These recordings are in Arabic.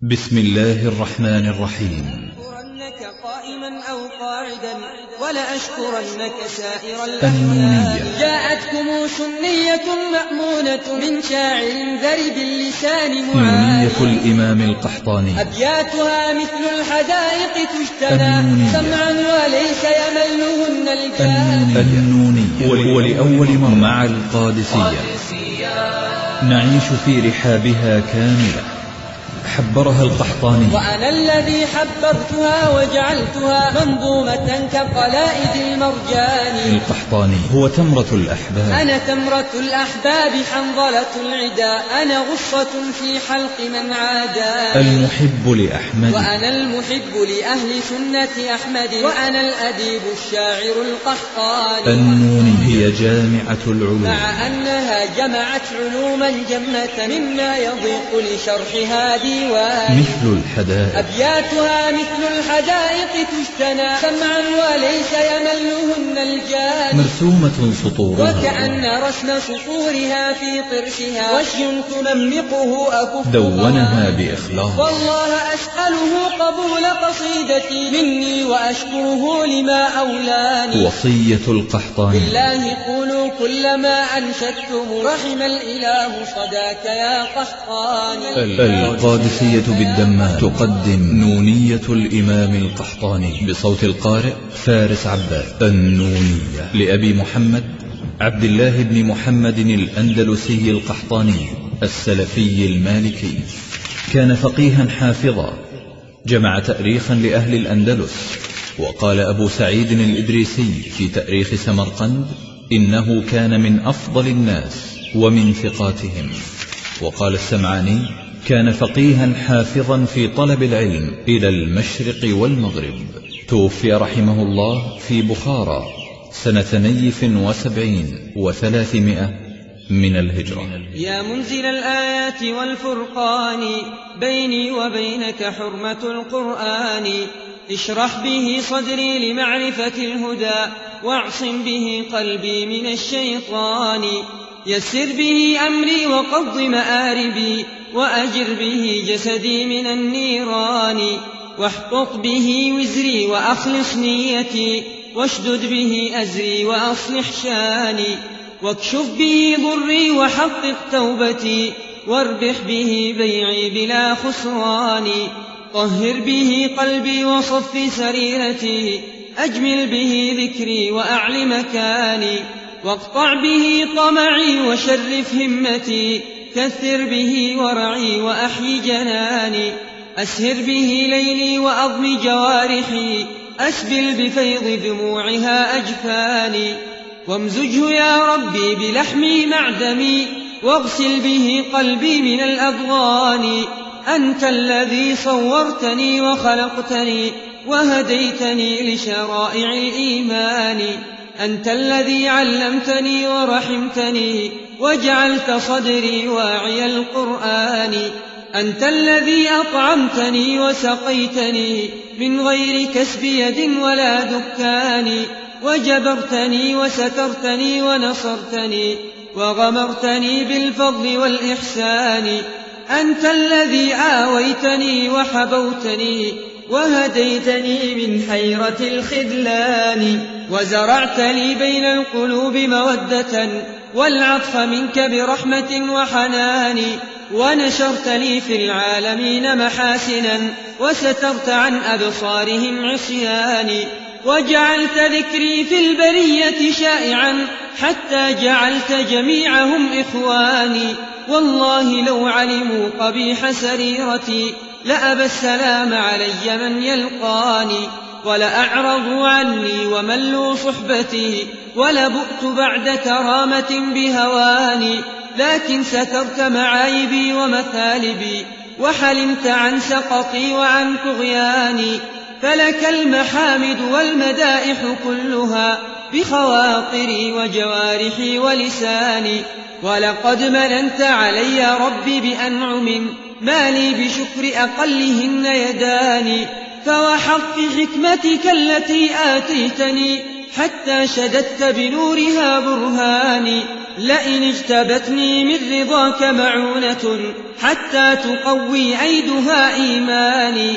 بسم الله الرحمن الرحيم. لأشكرنك قائما أو قاعدا ولأشكرنك سائر النونية. جاءتكم سنية مأمونة من شاعر ذرب اللسان نونية الإمام القحطاني. أبياتها مثل الحدائق تجتنى سمعا وليس يملهن الجان. النونية ولأول مرة مع القادسية نعيش في رحابها كاملة. حبرها القحطاني. وأنا الذي حبرتها وجعلتها منظومة كقلائد المرجان. القحطاني هو تمرة الأحباب. أنا تمرة الأحباب حنظلة العدا. أنا غصة في حلق من عاداني. المحب لأحمد. وأنا المحب لأهل سنة أحمد. وأنا الأديب الشاعر القحطاني. النون هي جامعة العلوم، مع أنها جمعت علوما جمة مما يضيق لشرحها ديواني. مثل الحدائق. أبياتها مثل الحدائق تجتنى سمعا وليس يملهن الجان. مرسومة سطورها وكأن رسم سطورها في طرشها وشي تنمقه أكف. دونها بإخلاص. والله أسأله قبول قصيدتي مني وأشكره لما أولاني. وصية القحطاني. بالله قولوا كل ما أنشدتم رحم الإله صداك يا قحطاني. القادسية بالدمام تقدم نونية الإمام القحطاني بصوت القارئ فارس عباس. النونية لأبي محمد عبد الله بن محمد الأندلسي القحطاني السلفي المالكي. كان فقيها حافظا، جمع تأريخا لأهل الأندلس. وقال أبو سعيد الإدريسي في تأريخ سمرقند إنه كان من أفضل الناس ومن ثقاتهم. وقال السمعاني كان فقيها حافظا في طلب العلم إلى المشرق والمغرب. توفي رحمه الله في بخارى سنة 72 و300 من الهجرة. يا منزل الآيات والفرقان بيني وبينك حرمة القرآن. اشرح به صدري لمعرفة الهدى واعصم به قلبي من الشيطان. يسر به أمري وقض مآربي وأجر به جسدي من النيران. واحقق به وزري وأخلص نيتي واشدد به أزري وأصلح شاني. واكشف به ضري وحقق توبتي واربح به بيعي بلا خسران. طهر به قلبي وصف سريرتي أجمل به ذكري وأعل مكاني. واقطع به طمعي وشرف همتي كثر به ورعي وأحيي جناني. أسهر به ليلي وأضم جوارحي أسبل بفيض دموعها أجفاني. وامزجه يا ربي بلحمي مع دمي واغسل به قلبي من الأضغان. أنت الذي صورتني وخلقتني وهديتني لشرائع الإيمان. أنت الذي علمتني ورحمتني وجعلت صدري واعي القرآن. أنت الذي أطعمتني وسقيتني من غير كسب يد ولا دكان. وجبرتني وسترتني ونصرتني وغمرتني بالفضل والإحسان. أنت الذي آويتني وحبوتني وهديتني من حيرة الخذلان. وزرعت لي بين القلوب مودة والعطف منك برحمة وحنان. ونشرت لي في العالمين محاسنا وسترت عن أبصارهم عصياني. وجعلت ذكري في البرية شائعا حتى جعلت جميعهم إخواني. والله لو علموا قبيح سريرتي لأبى السلام علي من يلقاني. ولأعرضوا عني وملوا صحبتي ولبؤت بعد كرامة بهواني. لكن سترت معايبي ومثالبي وحلمت عن سقطي وعن طغياني. فلك المحامد والمدائح كلها بخواطري وجوارحي ولساني. ولقد مننت علي ربي بأنعم ما لي بشكر أقلهن يداني. فوحق حكمتك التي آتيتني حتى شددت بنورها برهاني. لئن اجتبتني من رضاك معونة حتى تقوي عيدها إيماني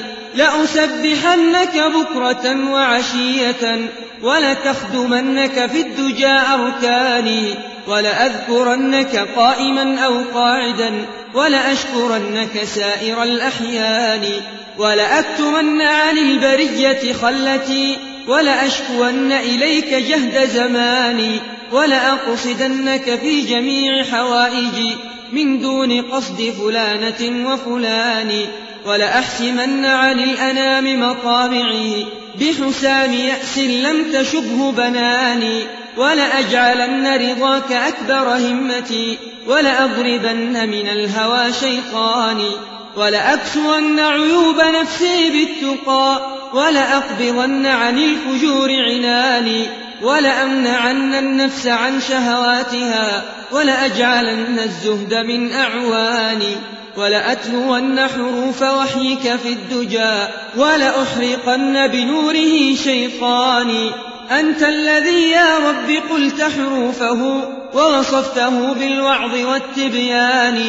لأسبحنك بكرة وعشية ولتخدمنك في الدجى أركاني ولأذكرنك قائما أو قاعدا ولأشكرنك سائر الأحيان ولأكتمن عن البرية خلتي ولأشكون إليك جهد زماني ولأقصدنك في جميع حوائجي من دون قصد فلانة وفلان ولأحسمن عن الأنام مطامعي بحسام يأس لم تشبه بناني ولأجعلن رضاك أكبر همتي ولأضربن من الهوى شيطاني ولأكسون عيوب نفسي بالتقى ولأقبضن عن الفجور عناني ولأمنعن النفس عن شهواتها ولأجعلن الزهد من أعواني ولأتلون حروف وحيك في الدجى ولأحرقن بنوره شيطاني أنت الذي يا رب قلت حروفه ووصفته بالوعظ والتبيان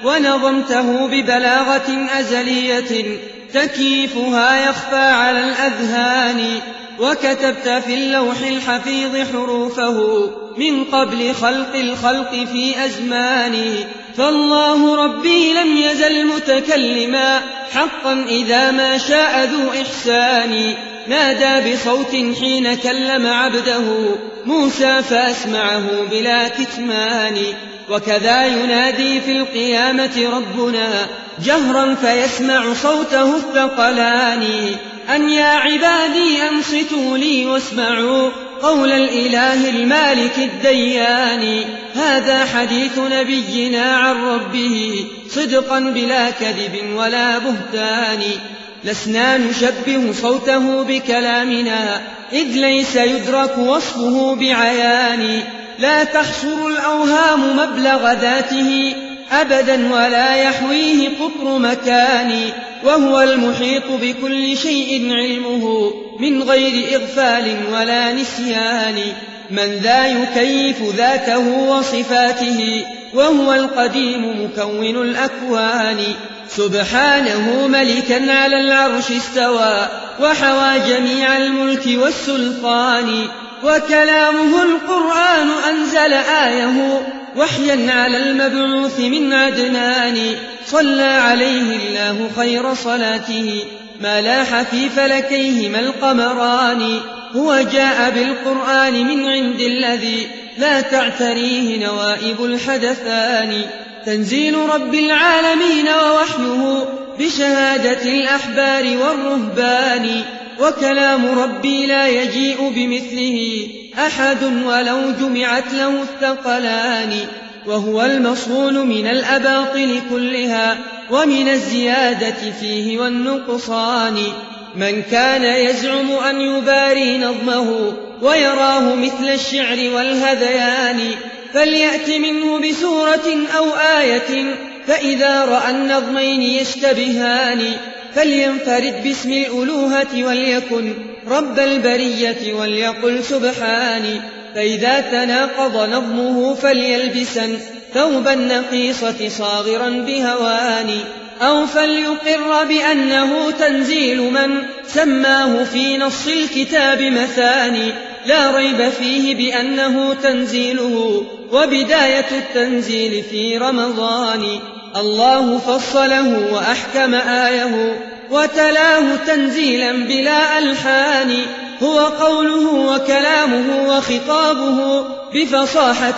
ونظمته ببلاغة أزلية تكييفها يخفى على الأذهان وكتبت في اللوح الحفيظ حروفه من قبل خلق الخلق في أزماني فالله ربي لم يزل متكلما حقا إذا ما شاء ذو إحسان نادى بصوت حين كلم عبده موسى فأسمعه بلا كتمان وكذا ينادي في القيامة ربنا جهرا فيسمع صوته الثقلان أن يا عبادي أنصتوا لي واسمعوا قول الإله المالك الديان هذا حديث نبينا عن ربه صدقا بلا كذب ولا بهتان لسنا نشبه صوته بكلامنا إذ ليس يدرك وصفه بعيان لا تحصر الأوهام مبلغ ذاته أبدا ولا يحويه قطر مكان وهو المحيط بكل شيء علمه من غير إغفال ولا نسيان من ذا يكيف ذاته وصفاته وهو القديم مكون الأكوان سبحانه ملكا على العرش استوى وحوى جميع الملك والسلطان وكلامه القرآن أنزل آيه وحيا على المبعوث من عدنان صلى عليه الله خير صلاته ما لاح في فلكيهما القمران هو جاء بالقرآن من عند الذي لا تعتريه نوائب الحدثان تنزيل رب العالمين ووحيه بشهادة الأحبار والرهبان وكلام ربي لا يجيء بمثله أحد ولو جمعت له الثقلان وهو المصون من الأباطل كلها ومن الزيادة فيه والنقصان من كان يزعم أن يباري نظمه ويراه مثل الشعر والهذيان فليأت منه بسورة أو آية فإذا رأى النظمين يشتبهان فلينفرد باسم الألوهة وليكن رب البرية وليقل سبحاني فإذا تناقض نظمه فليلبسن ثوب النقيصة صاغرا بهواني أو فليقر بأنه تنزيل من سماه في نص الكتاب مثاني لا ريب فيه بأنه تنزيله وبداية التنزيل في رمضان الله فصله وأحكم آيه وتلاه تنزيلا بلا ألحان هو قوله وكلامه وخطابه بفصاحة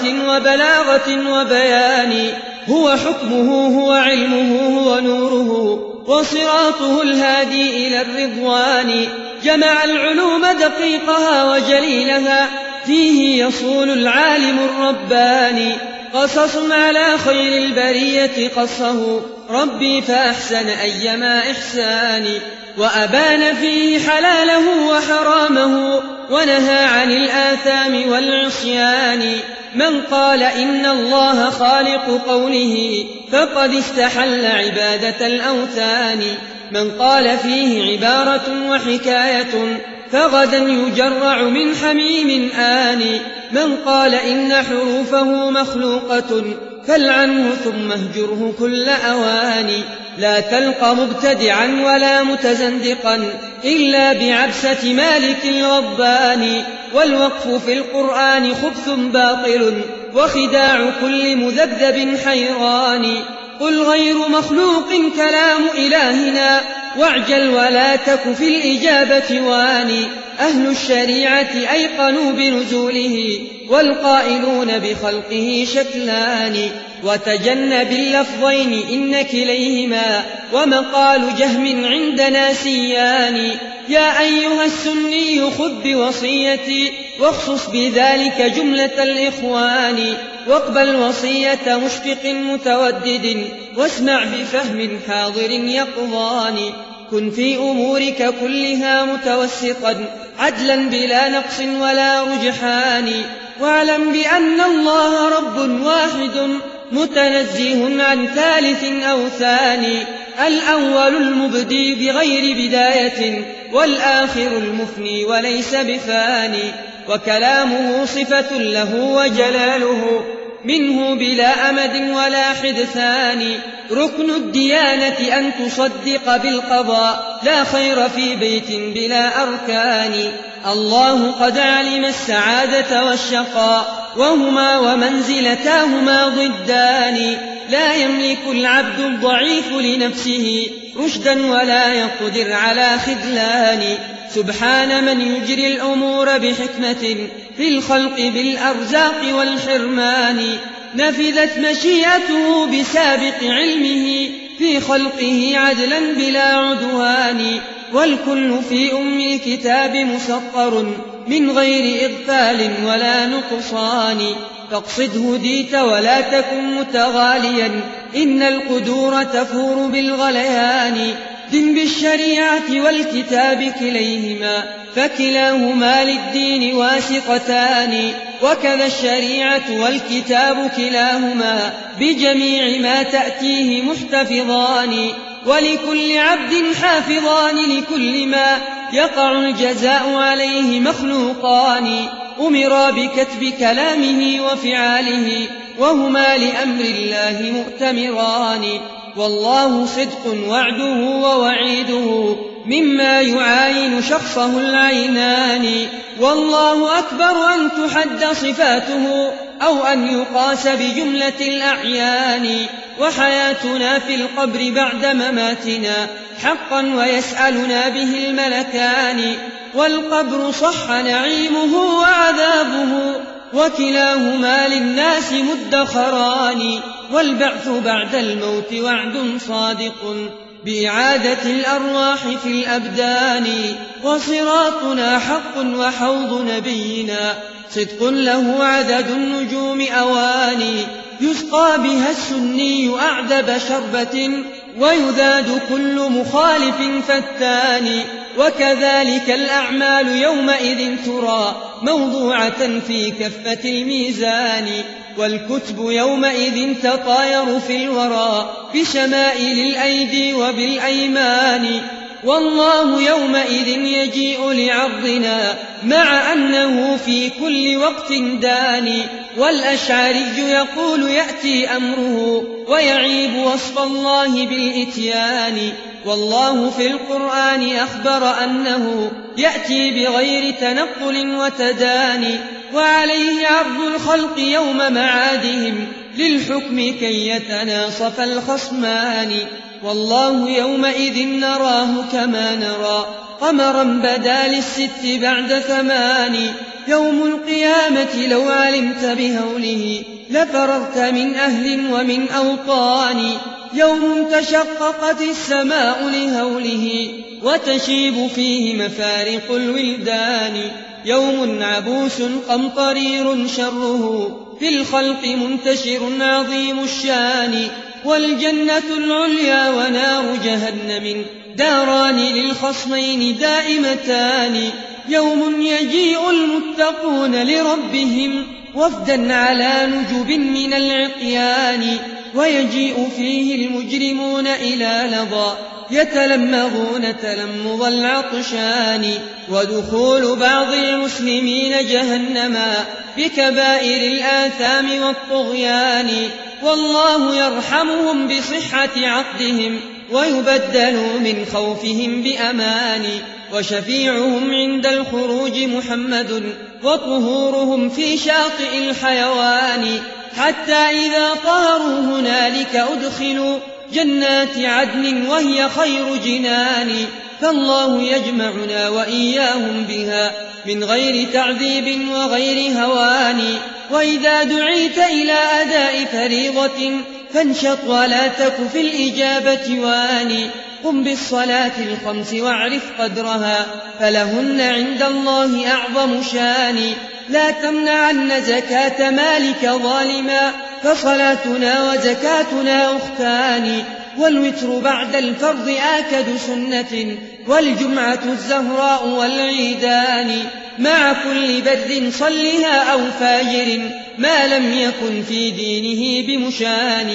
وبلاغة وبيان هو حكمه هو علمه هو نوره وصراطه الهادي إلى الرضوان جمع العلوم دقيقها وجليلها فيه يصول العالم الرباني قصص على خير البرية قصه ربي فأحسن أيما إحساني وأبان فيه حلاله وحرامه ونهى عن الآثام والعصيان من قال إن الله خالق قوله فقد استحل عبادة الأوثان من قال فيه عبارة وحكاية فغدا يجرع من حميم آن من قال إن حروفه مخلوقة فالعنه ثم اهجره كل أوان. لا تلقى مبتدعا ولا متزندقا إلا بعبسة مالك الرباني. والوقف في القرآن خبث باطل وخداع كل مذبذب حيران. قل غير مخلوق كلام إلهنا واعجل ولا تك في الإجابة واني. أهل الشريعة أيقنوا بنزوله والقائلون بخلقه شكلان. وتجنب اللفظين إن كليهما ومقال جهم عندنا سيان. يا أيها السني خذ بوصيتي واخصص بذلك جملة الإخوان. واقبل وصية مشفق متودد واسمع بفهم حاضر يقظان. كن في أمورك كلها متوسطا عدلا بلا نقص ولا رجحان. واعلم بأن الله رب واحد متنزه عن ثالث أو ثاني. الأول المبدي بغير بداية والآخر المفني وليس بفاني. وكلامه صفة له وجلاله منه بلا أمد ولا حدثان. ركن الديانة أن تصدق بالقضاء لا خير في بيت بلا أركان. الله قد علم السعادة والشقاء وهما ومنزلتاهما ضدان. لا يملك العبد الضعيف لنفسه رشدا ولا يقدر على خذلان. سبحان من يجري الأمور بحكمة في الخلق بالأرزاق والحرمان. نفذت مشيئته بسابق علمه في خلقه عدلا بلا عدوان. والكل في أم الكتاب مسطر من غير إغفال ولا نقصان. فاقصد هديت ولا تكن متغاليا إن القدور تفور بالغليان. دن بالشريعة والكتاب كليهما فكلاهما للدين واسقتان. وكذا الشريعة والكتاب كلاهما بجميع ما تأتيه محتفظان. ولكل عبد حافظان لكل ما يقع الجزاء عليه مخلوقان. أمرا بكتب كلامه وفعاله وهما لأمر الله مؤتمران. والله صدق وعده ووعيده مما يعاين شخصه العينان. والله أكبر أن تحد صفاته أو أن يقاس بجملة الأعيان. وحياتنا في القبر بعد مماتنا حقا ويسألنا به الملكان. والقبر صح نعيمه وعذابه وكلاهما للناس مدخران. والبعث بعد الموت وعد صادق بإعادة الأرواح في الأبدان. وصراطنا حق وحوض نبينا صدق له عدد النجوم أواني. يسقى بها السني أعذب شربة ويذاد كل مخالف فتان. وكذلك الأعمال يومئذ ترى موضوعة في كفة الميزان. والكتب يومئذ تطاير في الورى بشمائل الأيدي وبالأيمان. والله يومئذ يجيء لعرضنا مع أنه في كل وقت داني. والأشعري يقول يأتي أمره ويعيب وصف الله بالإتيان. والله في القرآن أخبر أنه يأتي بغير تنقل وتداني. وعليه عرض الخلق يوم معادهم للحكم كي يتناصف الخصمان. والله يومئذ نراه كما نرى قمرا بدا للست بعد 8. يوم القيامة لو علمت بهوله لفررت من أهل ومن أوطان. يوم تشققت السماء لهوله وتشيب فيه مفارق الولدان. يوم عبوس قمطرير شره في الخلق منتشر عظيم الشان. والجنة العليا ونار جهنم داران للخصمين دائمتان. يوم يجيء المتقون لربهم وفدا على نجب من العقيان. ويجيء فيه المجرمون إلى لظى يتلمذون تلمذ العطشان ودخول بعض المسلمين جهنما بكبائر الآثام والطغيان والله يرحمهم بصحة عقدهم ويبدلوا من خوفهم بأمان وشفيعهم عند الخروج محمد وطهورهم في شاطئ الحيوان حتى إذا طهروا هنالك أدخلوا جنات عدن وهي خير جنان فالله يجمعنا وإياهم بها من غير تعذيب وغير هوان وإذا دعيت إلى أداء فريضة فانشط ولا تك في الإجابة واني قم بالصلاة الخمس واعرف قدرها فلهن عند الله أعظم شان لا تمنعن زكاة مالك ظالما فصلاتنا وزكاتنا أختان والوتر بعد الفرض آكد سنة والجمعة الزهراء والعيدان مع كل بر صلها أو فاجر ما لم يكن في دينه بمشان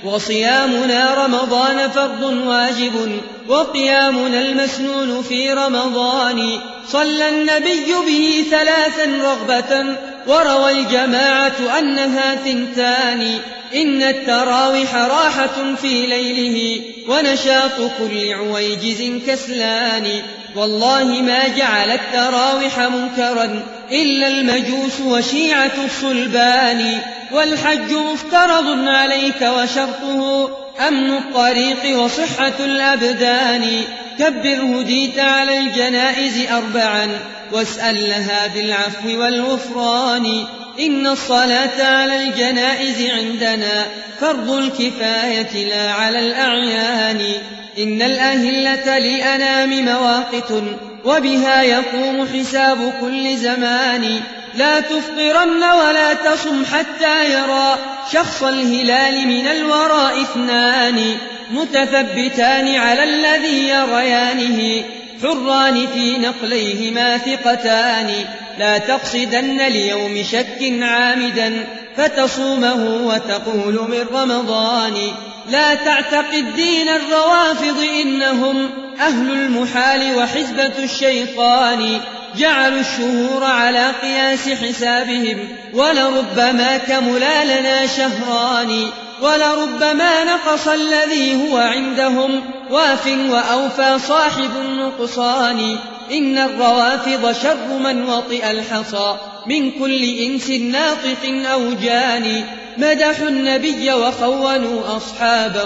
وصيامنا رمضان فرض واجب وقيامنا المسنون في رمضان صلى النبي به 3 رغبة وروى الجماعة أنها 2 إن التراوح راحة في ليله ونشاط كل عويجز كسلان والله ما جعل التراوح منكرا إلا المجوس وشيعة الصلبان والحج مفترض عليك وشرطه أمن الطريق وصحة الأبدان كبر هديت على الجنائز 4 واسأل لها بالعفو والغفران إن الصلاة على الجنائز عندنا فرض الكفاية لا على الأعيان إن الأهلة للأنام مواقت وبها يقوم حساب كل زمان لا تفطرن ولا تصم حتى يرى شخص الهلال من الوراء 2 متثبتان على الذي يريانه حران في نقليهما ثقتان لا تقصدن ليوم شك عامدا فتصومه وتقول من رمضان لا تعتقد دين الروافض إنهم أهل المحال وحزبة الشيطان جعلوا الشهور على قياس حسابهم ولربما كملا لنا شهران ولربما نقص الذي هو عندهم واف وأوفى صاحب النقصان إن الروافض شر من وطئ الحصى من كل إنس ناطق أو جاني مدحوا النبي وخونوا أصحابه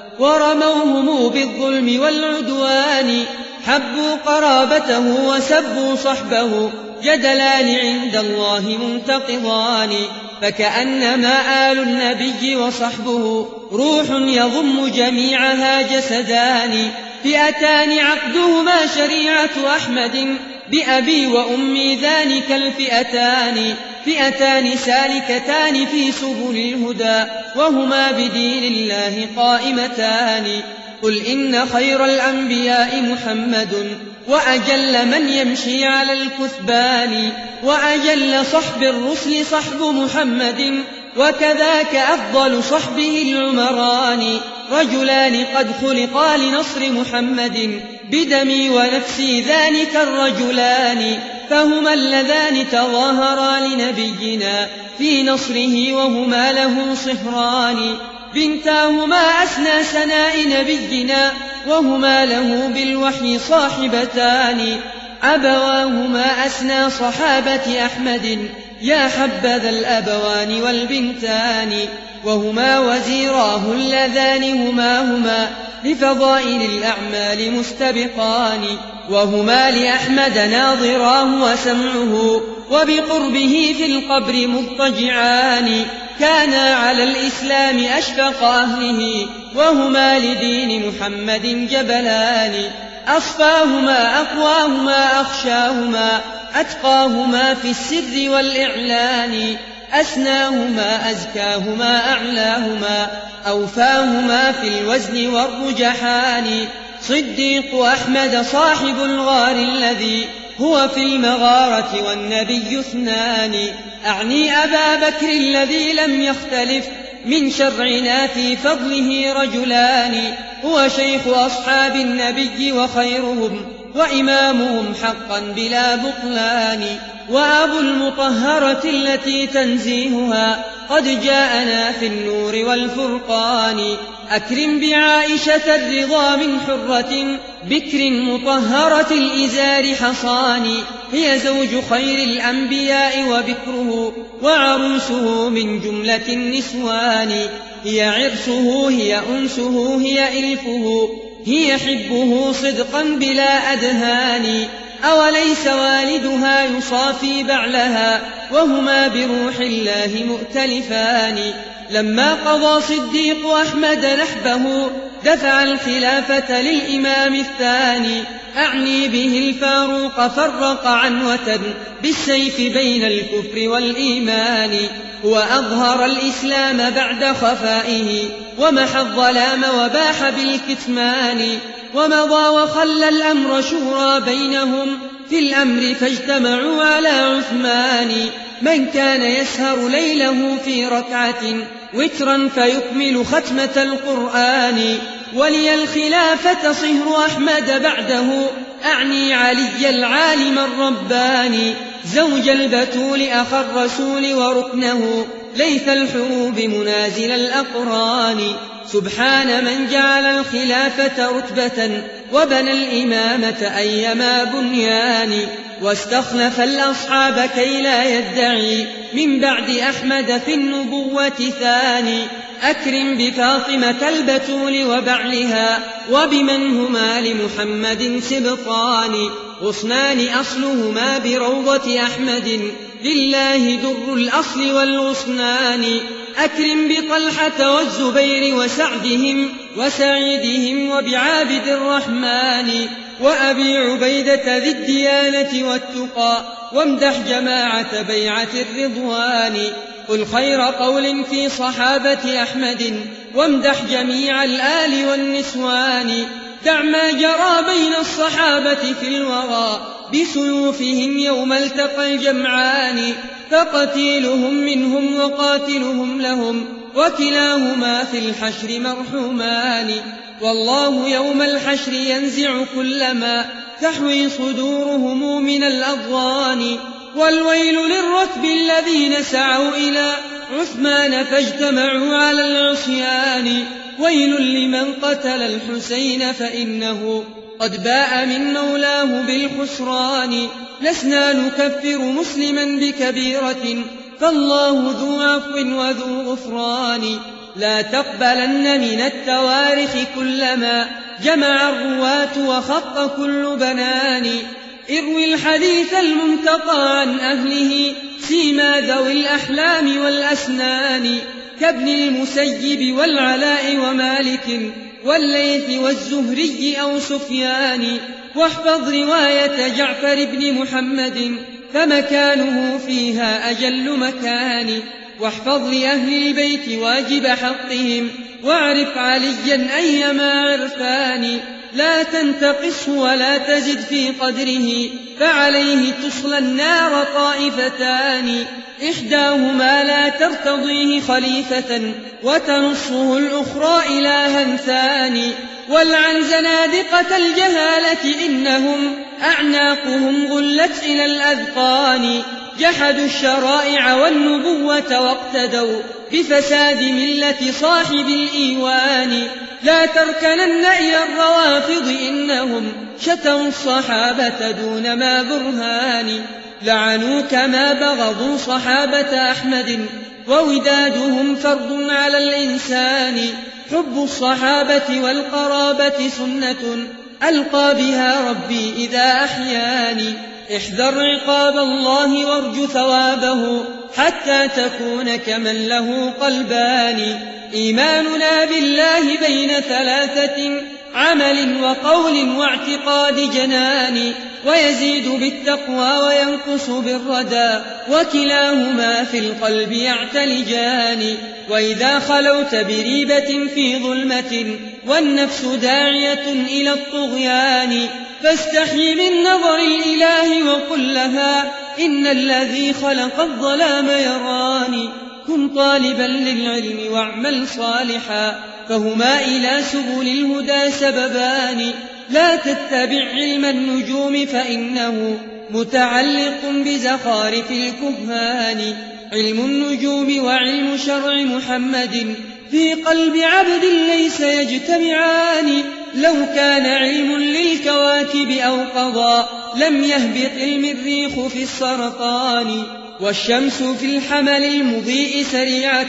ورموهم بالظلم والعدوان حبوا قرابته وسبوا صحبه جدلان عند الله منتقضان فكأنما آل النبي وصحبه روح يضم جميعها جسدان فئتان عقدهما شريعة أحمد بأبي وأمي ذلك الفئتان فئتان سالكتان في سبل الهدى وهما بدين الله قائمتان قل إن خير الأنبياء محمد وأجل من يمشي على الكثبان وأجل صحب الرسل صحب محمد وكذاك أفضل صحبه العمران رجلان قد خلقا لنصر محمد بدمي ونفسي ذلك الرجلان فهما اللذان تظاهرا لنبينا في نصره وهما له صهران بنتاهما أسنى سناء نبينا وهما له بالوحي صاحبتان أبواهما أسنى صحابة أحمد يا حبذا الأبوان والبنتان وهما وزيراه اللذان هما لفضائل الأعمال مستبقان وهما لأحمد ناظراه وسمعه وبقربه في القبر مضطجعان كانا على الإسلام أشفق أهله وهما لدين محمد جبلان أصفاهما أقواهما أخشاهما أتقاهما في السر والإعلان أسناهما أزكاهما أعلاهما أوفاهما في الوزن والرجحان صديق أحمد صاحب الغار الذي هو في المغارة والنبي 2 أعني أبا بكر الذي لم يختلف من شرعنا في فضله رجلان، هو شيخ أصحاب النبي وخيرهم وإمامهم حقا بلا بطلان، وأبو المطهرة التي تنزيهها قد جاءنا في النور والفرقان. أكرم بعائشة الرضا من حرة بكر مطهرة الإزار حصان، هي زوج خير الأنبياء وبكره وعروسه من جملة النسوان، هي عرسه هي أنسه هي إلفه هي حبه صدقا بلا أدهان. أوليس والدها يصافي بعلها وهما بروح الله مؤتلفان. لما قضى صديق أحمد نحبه دفع الخلافة للإمام الثاني، أعني به الفاروق فرق عنوة بالسيف بين الكفر والإيمان، وأظهر الإسلام بعد خفائه ومحى الظلام وباح بالكتمان، ومضى وخلى الأمر شورى بينهم في الأمر فاجتمعوا على عثمان. من كان يسهر ليله في ركعة وترا فيكمل ختمة القرآن، ولي الخلافة صهر أحمد بعده، أعني علي العالم الرباني، زوج البتول أخ الرسول وركنه ليث الحروب منازل الأقران. سبحان من جعل الخلافة رتبة وبنى الإمامة أيما بنيان، واستخلف الأصحاب كي لا يدعي من بعد أحمد في النبوة ثاني. أكرم بفاطمة البتول وبعلها وبمن هما لمحمد سبطان، غصنان أصلهما بروضة أحمد لله در الأصل والغصنان. أكرم بطلحة والزبير وسعدهم وسعيدهم وبعابد الرحمن، وأبي عبيدة ذي الديانة والتقى، وامدح جماعة بيعة الرضوان. قل خير قول في صحابة أحمد وامدح جميع الآل والنسوان. دع ما جرى بين الصحابة في الورى بسيوفهم يوم التقى الجمعان، فقتيلهم منهم وقاتلهم لهم وكلاهما في الحشر مرحومان. والله يوم الحشر ينزع كل ما تحوي صدورهم من الأضغان، والويل للركب الذين سعوا إلى عثمان فاجتمعوا على العصيان. ويل لمن قتل الحسين فإنه قد باء من مولاه بالخسران. لسنا نكفر مسلما بكبيرة فالله ذو عفو وذو غفران. لا تقبلن من التوارث كلما جمع الرواة وخط كل بنان. اروي الحديث المنتقى عن أهله سيما ذوي الأحلام والأسنان، كابن المسيب والعلاء ومالك والليث والزهري أو سفيان. واحفظ رواية جعفر بن محمد فمكانه فيها أجل مكان. واحفظ لأهل البيت واجب حقهم واعرف عليا أيما عرفان. لا تنتقصه ولا تزد في قدره فعليه تصلى النار طائفتان. إحداهما لا ترتضيه خليفة وتنصه الأخرى إلها ثاني. والعن زنادقة الجهالة إنهم أعناقهم غلت إلى الأذقان. جحدوا الشرائع والنبوة واقتدوا بفساد ملة صاحب الإيوان. لا تركنن إلى الروافض إنهم شتوا الصحابة دون ما برهان. لعنوا كما بغضوا صحابة أحمد وودادهم فرض على الإنسان. حب الصحابة والقرابة سنة ألقى بها ربي إذا أحياني. احذر عقاب الله وارج ثوابه حتى تكون كمن له قلبان. إيماننا بالله بين ثلاثة عمل وقول واعتقاد جنان. ويزيد بالتقوى وينقص بالردى وكلاهما في القلب يعتلجان. وإذا خلوت بريبة في ظلمة والنفس داعية إلى الطغيان فاستحي من نظر الإله وقل لها إن الذي خلق الظلام يراني. كن طالبا للعلم واعمل صالحا، فهما إلى سبل الهدى سببان. لا تتبع علم النجوم فإنه متعلق بزخارف الكهان. علم النجوم وعلم شرع محمد في قلب عبد ليس يجتمعان. لو كان علم للكواكب أو قضاء لم يهبط المريخ في السرطان. والشمس في الحمل المضيء سريعة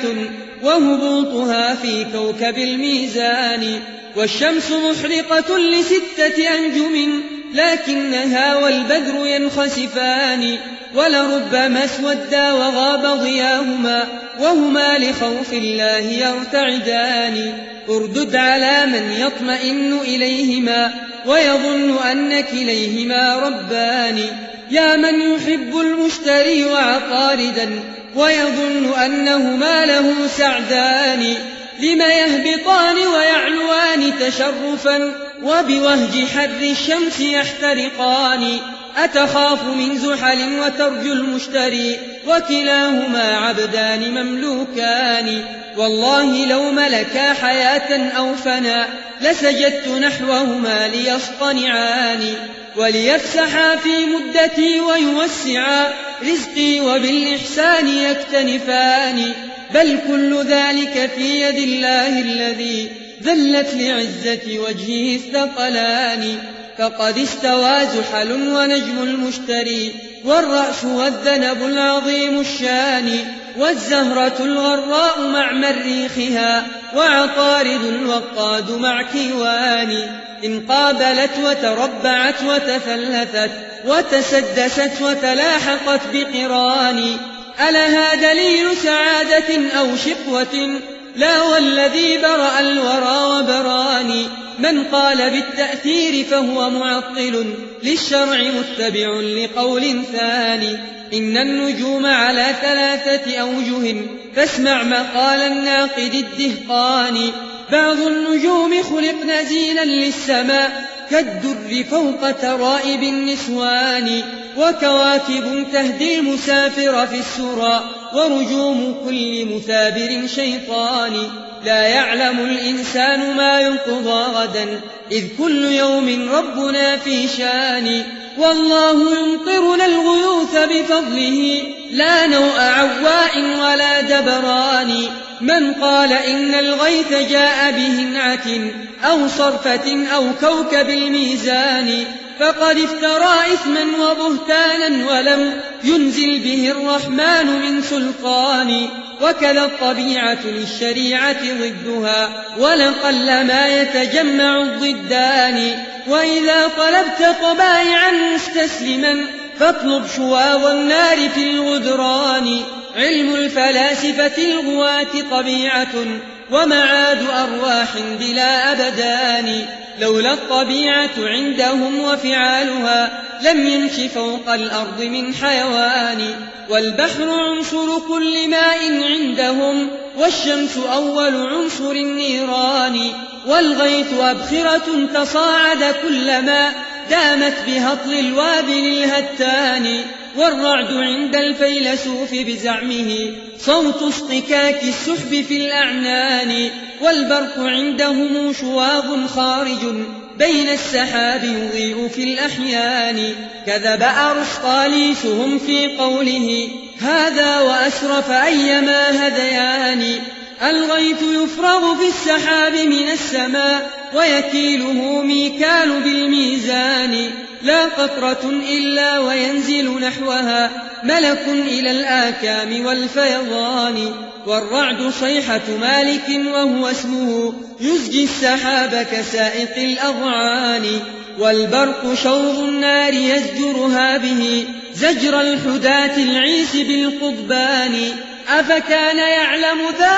وهبوطها في كوكب الميزان. والشمس محرقة ل6 أنجم لكنها والبدر ينخسفان. ولربما اسودا وغاب ضياهما وهما لخوف الله يرتعدان. اردد على من يطمئن إليهما ويظن أن كليهما ربان. يا من يحب المشتري وعطاردا ويظن أنهما له سعدان. لم يهبطان ويعلوان تشرفا وبوهج حر الشمس يحترقان. أتخاف من زحل وترجو المشتري وكلاهما عبدان مملوكان. والله لو ملكا حياة أو فنا لسجدت نحوهما ليصطنعان. وليفسحا في مدتي ويوسعا رزقي وبالإحسان يكتنفان. بل كل ذلك في يد الله الذي ذلت لعزة وجهه الثقلان. فقد استوى زحل ونجم المشتري والرأس والذنب العظيم الشان. والزهرة الغراء مع مريخها وعطارد الوقاد مع كيوان. إن قابلت وتربعت وتثلثت وتسدست وتلاحقت بقران. ألها دليل سعادة أو شقوة؟ لا والذي برأ الورى وبراني. من قال بالتأثير فهو معطل للشرع متبع لقول ثاني. إن النجوم على 3 أوجه فاسمع مقال الناقد الدهقاني. بعض النجوم خلقن زينا للسماء كالدر فوق ترائب النسوان. وكواكب تهدي المسافر في السرى ورجوم كل مثابر شيطان. لا يعلم الإنسان ما ينقضى غدا إذ كل يوم ربنا في شان. والله يمطرنا الغيوث بفضله لا نوء عواء ولا دبران. من قال إن الغيث جاء بهنعة أو صرفة أو كوكب الميزان فقد افترى إثما وبهتانا ولم ينزل به الرحمن من سلطان. وكذا الطبيعة للشريعة ضدها ولقل ما يتجمع الضدان. وإذا طلبت طبائعا مستسلما فاطلب شواظ النار في الغدران. علم الفلاسفة الغواة طبيعة ومعاد أرواح بلا أبدان. لولا الطبيعة عندهم وفعالها لم يمش فوق الأرض من حيوان. والبحر عنصر كل ماء عندهم والشمس أول عنصر النيران. والغيث أبخرة تصاعد كلما دامت بهطل الوابل الهتان. والرعد عند الفيلسوف بزعمه صوت اصطكاك السحب في الأعنان. والبرق عندهم شواظ خارج بين السحاب يضيء في الأحيان. كذب أرسطاليسهم في قوله هذا وأسرف أيما هذيان. الغيث يفرغ في السحاب من السماء ويكيله ميكال بالميزان. لا قطرة إلا وينزل نحوها ملك إلى الآكام والفيضان. والرعد صيحة مالك وهو اسمه يزجي السحاب كسائق الأضعان. والبرق شوظ النار يزجرها به زجر الحداة العيس بالقضبان. أفكان يعلم ذا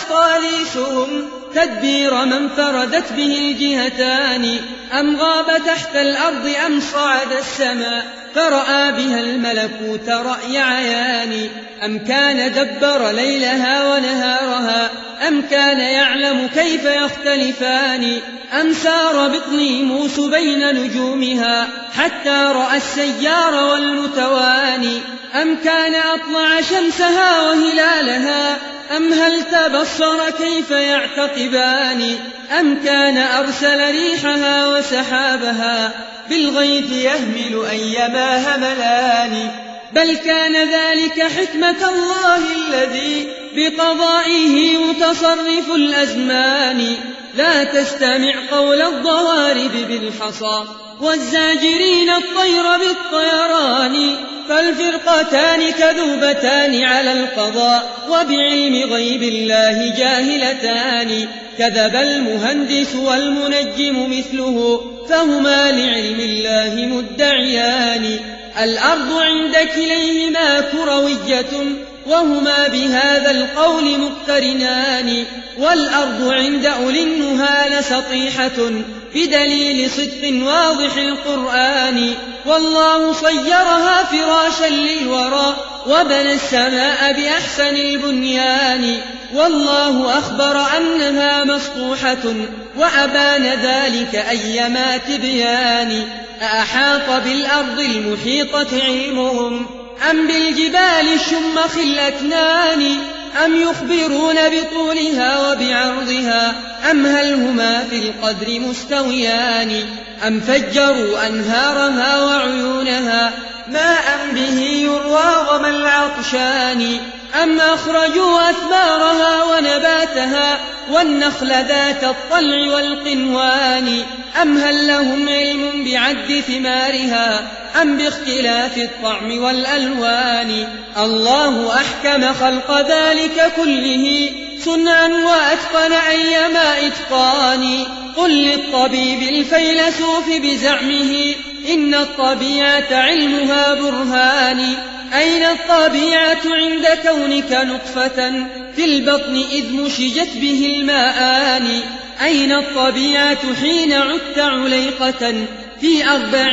أرسطاليسهم تدبير من فردت به الجهتان. أم غاب تحت الأرض أم صعد السماء فرأى بها الملكوت رأي عيان. أم كان دبر ليلها ونهارها أم كان يعلم كيف يختلفان. أم سار بطليموس بين نجومها حتى رأى السيار والمتواني. أم كان أطلع شمسها وهلالها أم هل تبصر كيف يعتقبان أم كان أرسل ريحها وسحابها بالغيث يهمل أيما هملان بل كان ذلك حكمة الله الذي بقضائه متصرف الأزمان لا تستمع قول الضوارب بالحصى والزاجرين الطير بالطيران فالفرقتان كذوبتان على القضاء وبعلم غيب الله جاهلتان كذب المهندس والمنجم مثله فهما لعلم الله مدعيان الأرض عند كليهما كروية وهما بهذا القول مقترنان والأرض عند أولي النهى لسطيحة بدليل صدق واضح القرآن والله صيرها فراشا للورى وبنى السماء بأحسن البنيان والله أخبر أنها مسطوحة وأبان ذلك أيما تبيان أأحاط بالأرض المحيطة علمهم أم بالجبال الشمخ الأكنان أم يخبرون بطولها وبعرضها أم هل هما في القدر مستويان أم فجروا أنهارها وعيونها ماء به يروى ظما العطشان أم أخرجوا أثمارها ونباتها والنخل ذات الطلع والقنوان أم هل لهم علم بعد ثمارها أم باختلاف الطعم والألوان الله أحكم خلق ذلك كله صنعا وأتقن أيما إتقان قل للطبيب الفيلسوف بزعمه إن الطبيعة علمها برهان أين الطبيعة عند كونك نطفة في البطن إذ مشجت به الماءان أين الطبيعة حين عدت عليقة في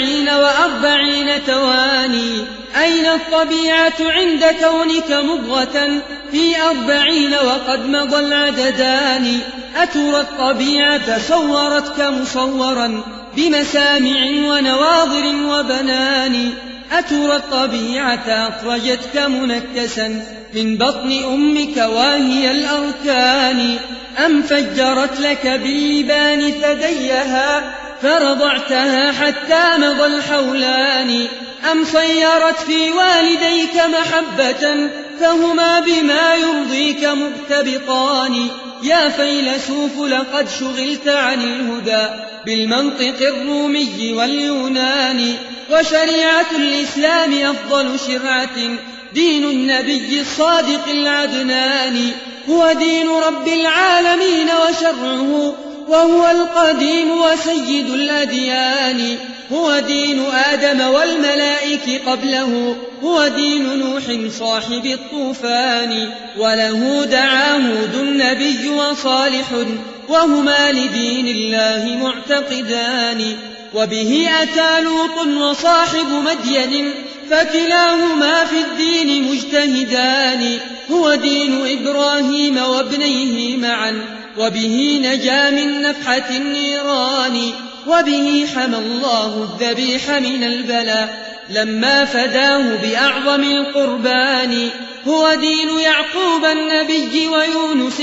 44 تواني أين الطبيعة عند كونك مضغة في 40 وقد مضى العددان أترى الطبيعة صورتك مصورا بمسامع ونواظر وبنان أترى الطبيعة أخرجتك منكسا من بطن أمك واهي الأركان أم فجرت لك باللبان ثديها فرضعتها حتى مضى الحولان أم صيرت في والديك محبة فهما بما يرضيك مقتبطان يا فيلسوف لقد شغلت عن الهدى بالمنطق الرومي واليوناني وشريعة الإسلام أفضل شرعة دين النبي الصادق العدنان هو دين رب العالمين وشرعه وهو القديم وسيد الأديان هو دين آدم والملائك قبله هو دين نوح صاحب الطوفان وله دعا هود النبي وصالح وهما لدين الله معتقدان وبه أتى لوط وصاحب مدين فكلاهما في الدين مجتهدان هو دين إبراهيم وابنيه معا وبه نجا من نفحة النيران وبه حمى الله الذبيح من البلاء لما فداه بأعظم القربان هو دين يعقوب النبي ويونس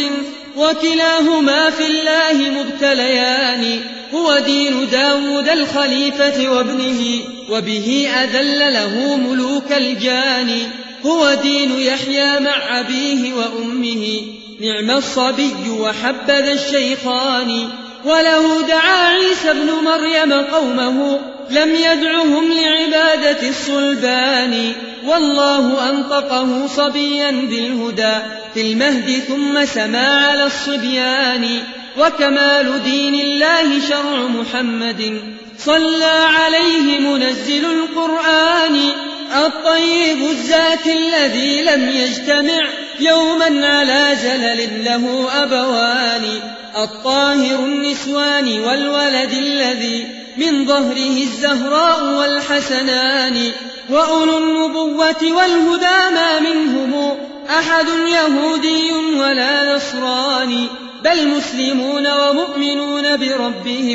وكلاهما في الله مبتليان هو دين داود الخليفة وابنه وبه أذل له ملوك الجان هو دين يحيى مع أبيه وأمه نعم الصبي وحبذا الشيخان وله دعا عيسى ابن مريم قومه لم يدعهم لعبادة الصلبان والله أنطقه صبيا بالهدى في المهد ثم سما على الصبيان وكمال دين الله شرع محمد صلى عليه منزل القرآن الطيب الزاكي الذي لم يجتمع يوما على زلل له أبوان الطاهر النسوان والولد الذي من ظهره الزهراء والحسنان وأولو النبوة والهدى ما منهم أحد يهودي ولا نصراني بل مسلمون ومؤمنون بربهم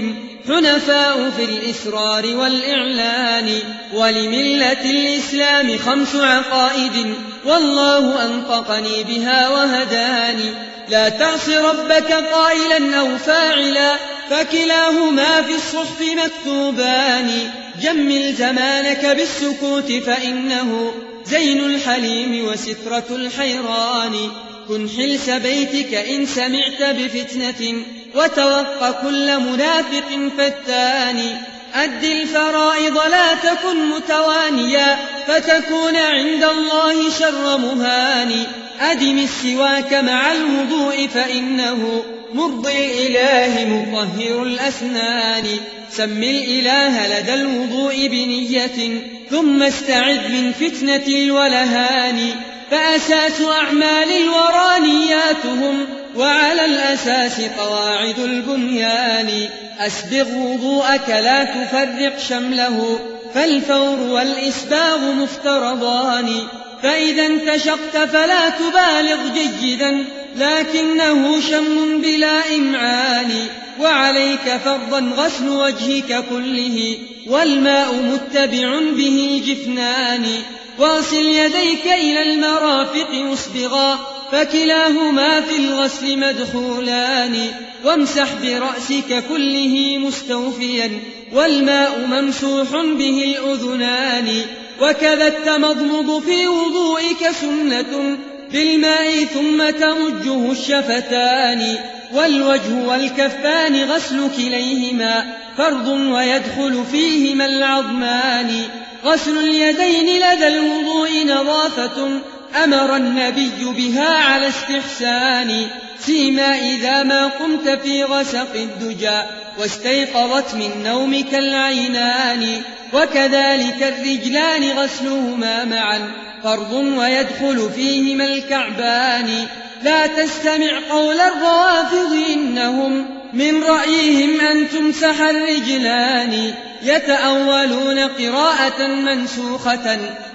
حنفاء في الإسرار والإعلان. ولملة الإسلام 5 عقائد والله أنطقني بها وهداني. لا تعص ربك قائلا أو فاعلا فكلاهما في الصحف مكتوبان. جمل زمانك بالسكوت فإنه زين الحليم وسترة الحيران. كن حلس بيتك إن سمعت بفتنة وتوق كل منافق فتان. أد الفرائض لا تكن متوانيا فتكون عند الله شر مهان. أدم السواك مع الوضوء فإنه مرضي الإله مطهر الأسنان. سم الإله لدى الوضوء بنية ثم استعذ من فتنة الولهان. فأساس أعمال الورى نياتهم وعلى الأساس قواعد البنيان. أسبغ وضوءك لا تفرق شمله فالفور والإسباغ مفترضان. فإذا انتشقت فلا تبالغ جيدا لكنه شم بلا إمعان. وعليك فرضا غسل وجهك كله والماء متبع به جفنان. واصل يديك إلى المرافق مسبغا فكلاهما في الغسل مدخولان. وامسح برأسك كله مستوفيا والماء ممسوح به الأذنان. وكذا التمضمض في وضوئك سنة بالماء ثم تمجه الشفتان. والوجه والكفان غسل كليهما فرض ويدخل فيهما العظمان. غسل اليدين لدى الوضوء نظافة أمر النبي بها على استحسان. سيما إذا ما قمت في غسق الدجى واستيقظت من نومك العينان. وكذلك الرجلان غسلهما معا فرض ويدخل فيهما الكعبان. لا تستمع قول الروافض إنهم من رأيهم أن تمسح الرجلان. يتأولون قراءة منسوخة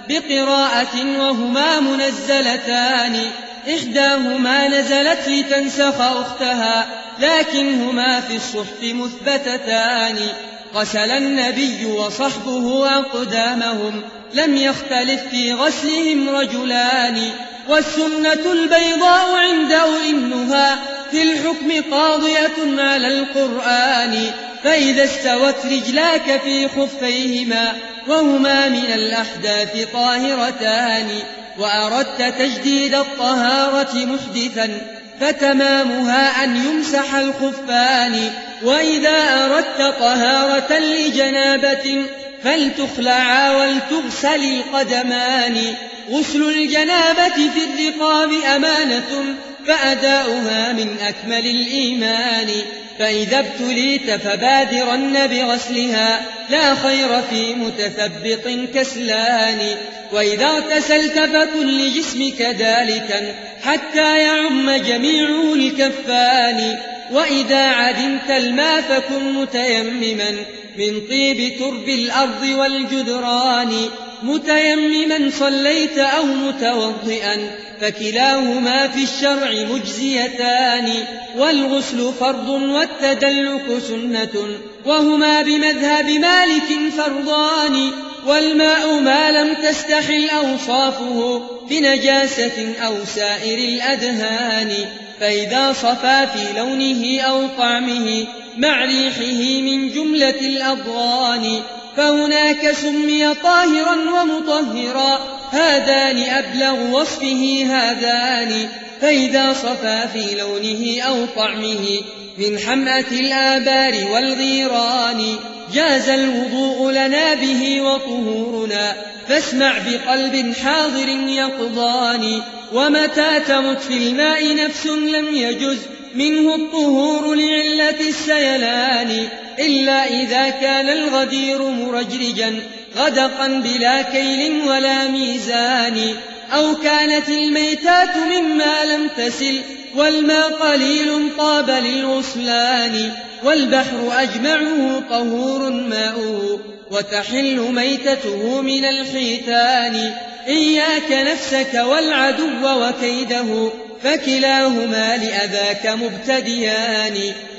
بقراءة وهما منزلتان. إحداهما نزلت لتنسخ أختها لكنهما في الصحف مثبتتان. غسل النبي وصحبه أقدامهم لم يختلف في غسلهم رجلان. والسنة البيضاء عند أئمها في الحكم قاضية على القرآن. فإذا استوت رجلاك في خفيهما وهما من الأحداث طاهرتان وأردت تجديد الطهارة محدثا فتمامها أن يمسح الخفان. وإذا أردت طهارة لجنابة فلتخلعا ولتغسل القدمان. غسل الجنابة في الرقاب أمانة فأداؤها من أكمل الإيمان. فإذا ابتليت فبادرن بغسلها لا خير في متثبط كسلان. وإذا اغتسلت فكن لجسمك دالكا حتى يعم جميعه الكفان. وإذا عدمت الماء فكن متيمما من طيب ترب الأرض والجدران. متيمما صليت أو متوضئا فكلاهما في الشرع مجزيتان. والغسل فرض والتدلك سنة وهما بمذهب مالك فرضان. والماء ما لم تستحل أوصافه بنجاسة أو سائر الأدهان. فإذا صفى في لونه أو طعمه مع ريحه من جملة الأضغان فهناك سمي طاهرا ومطهرا هذان أبلغ وصفه هذان. فإذا صفى في لونه أو طعمه من حمأة الآبار والغيران جاز الوضوء لنا به وطهورنا فاسمع بقلب حاضر يقضان. ومتى تمت في الماء نفس لم يجز منه الطهور لعلة السيلان إلا إذا كان الغدير مرجرجا غدقا بلا كيل ولا ميزان. أو كانت الميتات مما لم تسل والماء قليل طاب للغسلان. والبحر أجمعه طهور ماؤه وتحل ميتته من الحيتان. إياك نفسك والعدو وكيده فكلاهما لأذاك مبتديان.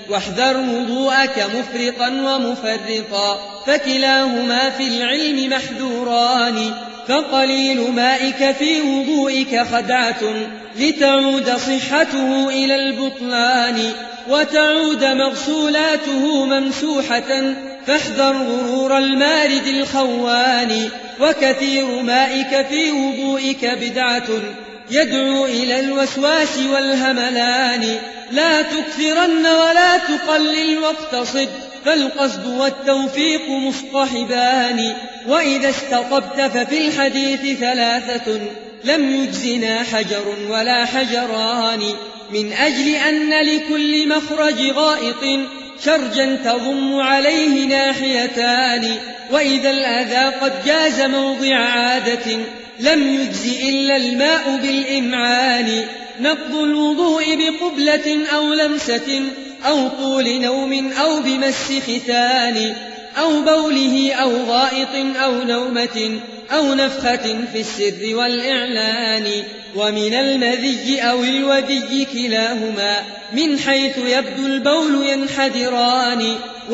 واحذر وضوءك مفرطا ومفرطا، فكلاهما في العلم محذوران. فقليل مائك في وضوئك خدعة، لتعود صحته إلى البطلان، وتعود مغسولاته ممسوحة، فاحذر غرور المارد الخوان. وكثير مائك في وضوئك بدعة، يدعو إلى الوسواس والهملان. لا تكثرن ولا تقلل واقتصد، فالقصد والتوفيق مصطحبان. وإذا استطبت ففي الحديث ثلاثة، لم يجزنا حجر ولا حجران. من أجل أن لكل مخرج غائط شرجا تضم عليه ناحيتان. وإذا الأذى قد جاز موضع عادة، لم يجز إلا الماء بالإمعان. نقض الوضوء بقبلة أو لمسة، أو طول نوم أو بمس ختان، أو بوله أو غائط أو نومة، أو نفخة في السر والإعلان. ومن المذي أو الودي كلاهما، من حيث يبدو البول ينحدران.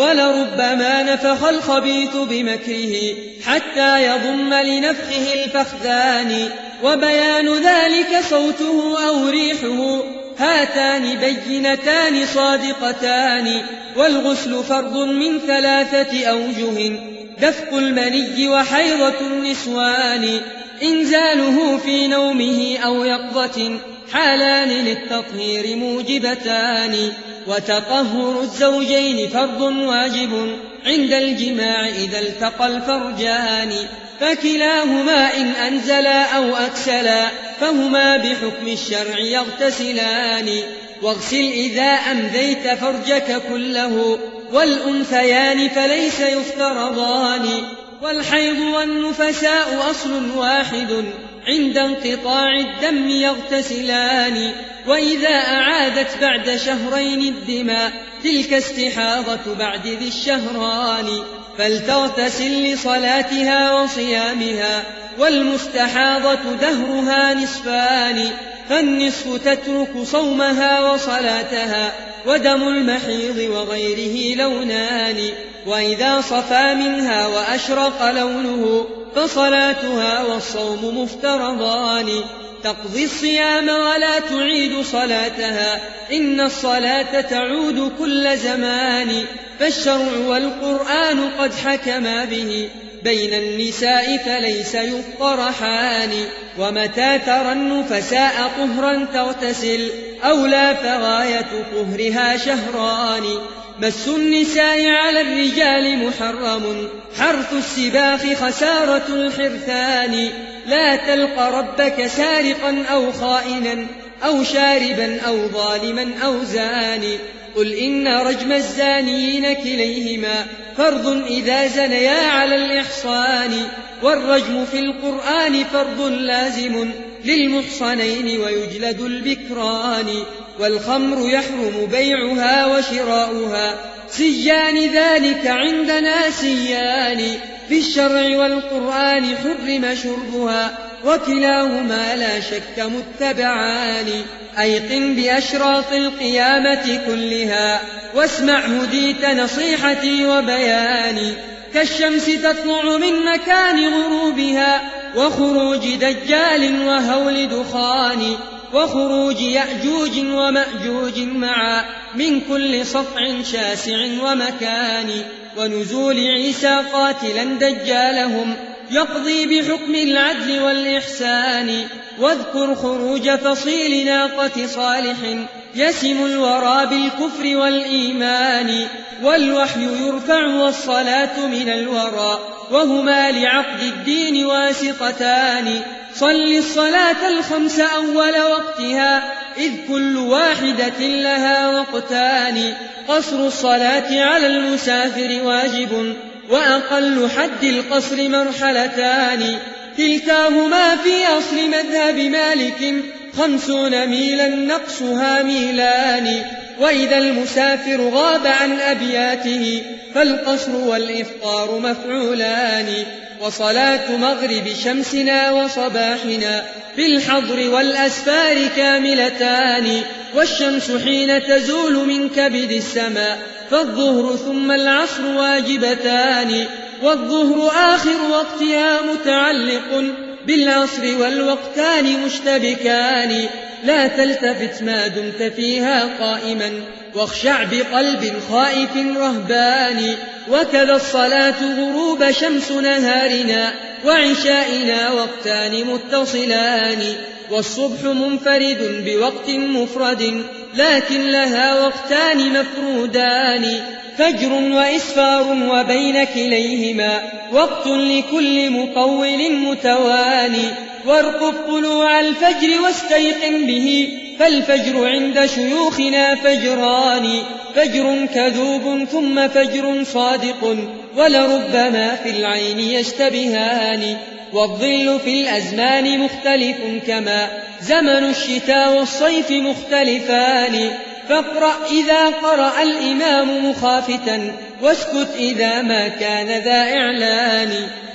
ولربما نفخ الخبيث بمكره، حتى يضم لنفخه الفخذان. وبيان ذلك صوته أو ريحه، هاتان بينتان صادقتان. والغسل فرض من 3 أوجه، دفق المني وحيضة النسوان. إنزاله في نومه أو يقظة، حالان للتطهير موجبتان. وتطهر الزوجين فرض واجب، عند الجماع إذا التقى الفرجان. فكلاهما إن أنزلا أو أكسلا، فهما بحكم الشرع يغتسلان. واغسل إذا أمذيت فرجك كله، والأنثيان فليس يفترضان. والحيض والنفساء أصل واحد، عند انقطاع الدم يغتسلان. وإذا أعادت بعد شهرين الدماء، تلك استحاضة بعد ذي الشهران. فلتغتسل لصلاتها وصيامها، والمستحاضة دهرها نصفان. فالنصف تترك صومها وصلاتها، ودم المحيض وغيره لونان. وإذا صفى منها وأشرق لونه، فصلاتها والصوم مفترضان. تقضي الصيام ولا تعيد صلاتها، إن الصلاة تعود كل زمان. فالشرع والقرآن قد حكما به، بين النساء فليس يفطرحان. ومتى ترى النفساء طهرا تغتسل، أو لا فغاية طهرها شهران. مس النساء على الرجال محرم، حرث السباخ خسارة الحرثان. لا تلق ربك سارقا أو خائنا، أو شاربا أو ظالما أو زاني. قل إن رجم الزانيين كليهما فرض إذا زنيا على الإحصان. والرجم في القرآن فرض لازم للمحصنين، ويجلد البكران. والخمر يحرم بيعها وشراؤها، سجان ذلك عندنا سيان. في الشرع والقرآن حرم شربها، وكلاهما لا شك متبعان. أيقن بأشراط القيامة كلها، واسمع هديت نصيحتي وبياني. كالشمس تطلع من مكان غروبها، وخروج دجال وهول دخان. وخروج يأجوج ومأجوج معا، من كل سطع شاسع ومكان. ونزول عيسى قاتلا دجالهم، يقضي بحكم العدل والإحسان. واذكر خروج فصيل ناقة صالح، يسم الورى بالكفر والإيمان. والوحي يرفع والصلاة من الورى، وهما لعقد الدين واسطتان. صل الصلاة الخمس أول وقتها، إذ كل واحدة لها وقتان. قصر الصلاة على المسافر واجب، وأقل حد القصر مرحلتان. كلتاهما في أصل مذهب مالك، 50 ميلا نقصها ميلان. وإذا المسافر غاب عن أبياته، فالقصر والإفطار مفعولان وصلاة مغرب شمسنا وصباحنا في الحضر والأسفار كاملتان والشمس حين تزول من كبد السماء فالظهر ثم العصر واجبتان والظهر آخر وقتها متعلق بالعصر والوقتان مشتبكان لا تلتفت ما دمت فيها قائما واخشع بقلب خائف رهبان وكذا الصلاة غروب شمس نهارنا وعشائنا وقتان متصلان والصبح منفرد بوقت مفرد لكن لها وقتان مفرودان فجر وإسفار وبين كليهما وقت لكل مطول متواني وارقب طلوع الفجر واستيقن به فالفجر عند شيوخنا فجران فجر كذوب ثم فجر صادق ولربما في العين يشتبهان والظل في الأزمان مختلف كما زمن الشتاء والصيف مختلفان فاقرأ إذا قرأ الإمام مخافتا واسكت إذا ما كان ذا إعلان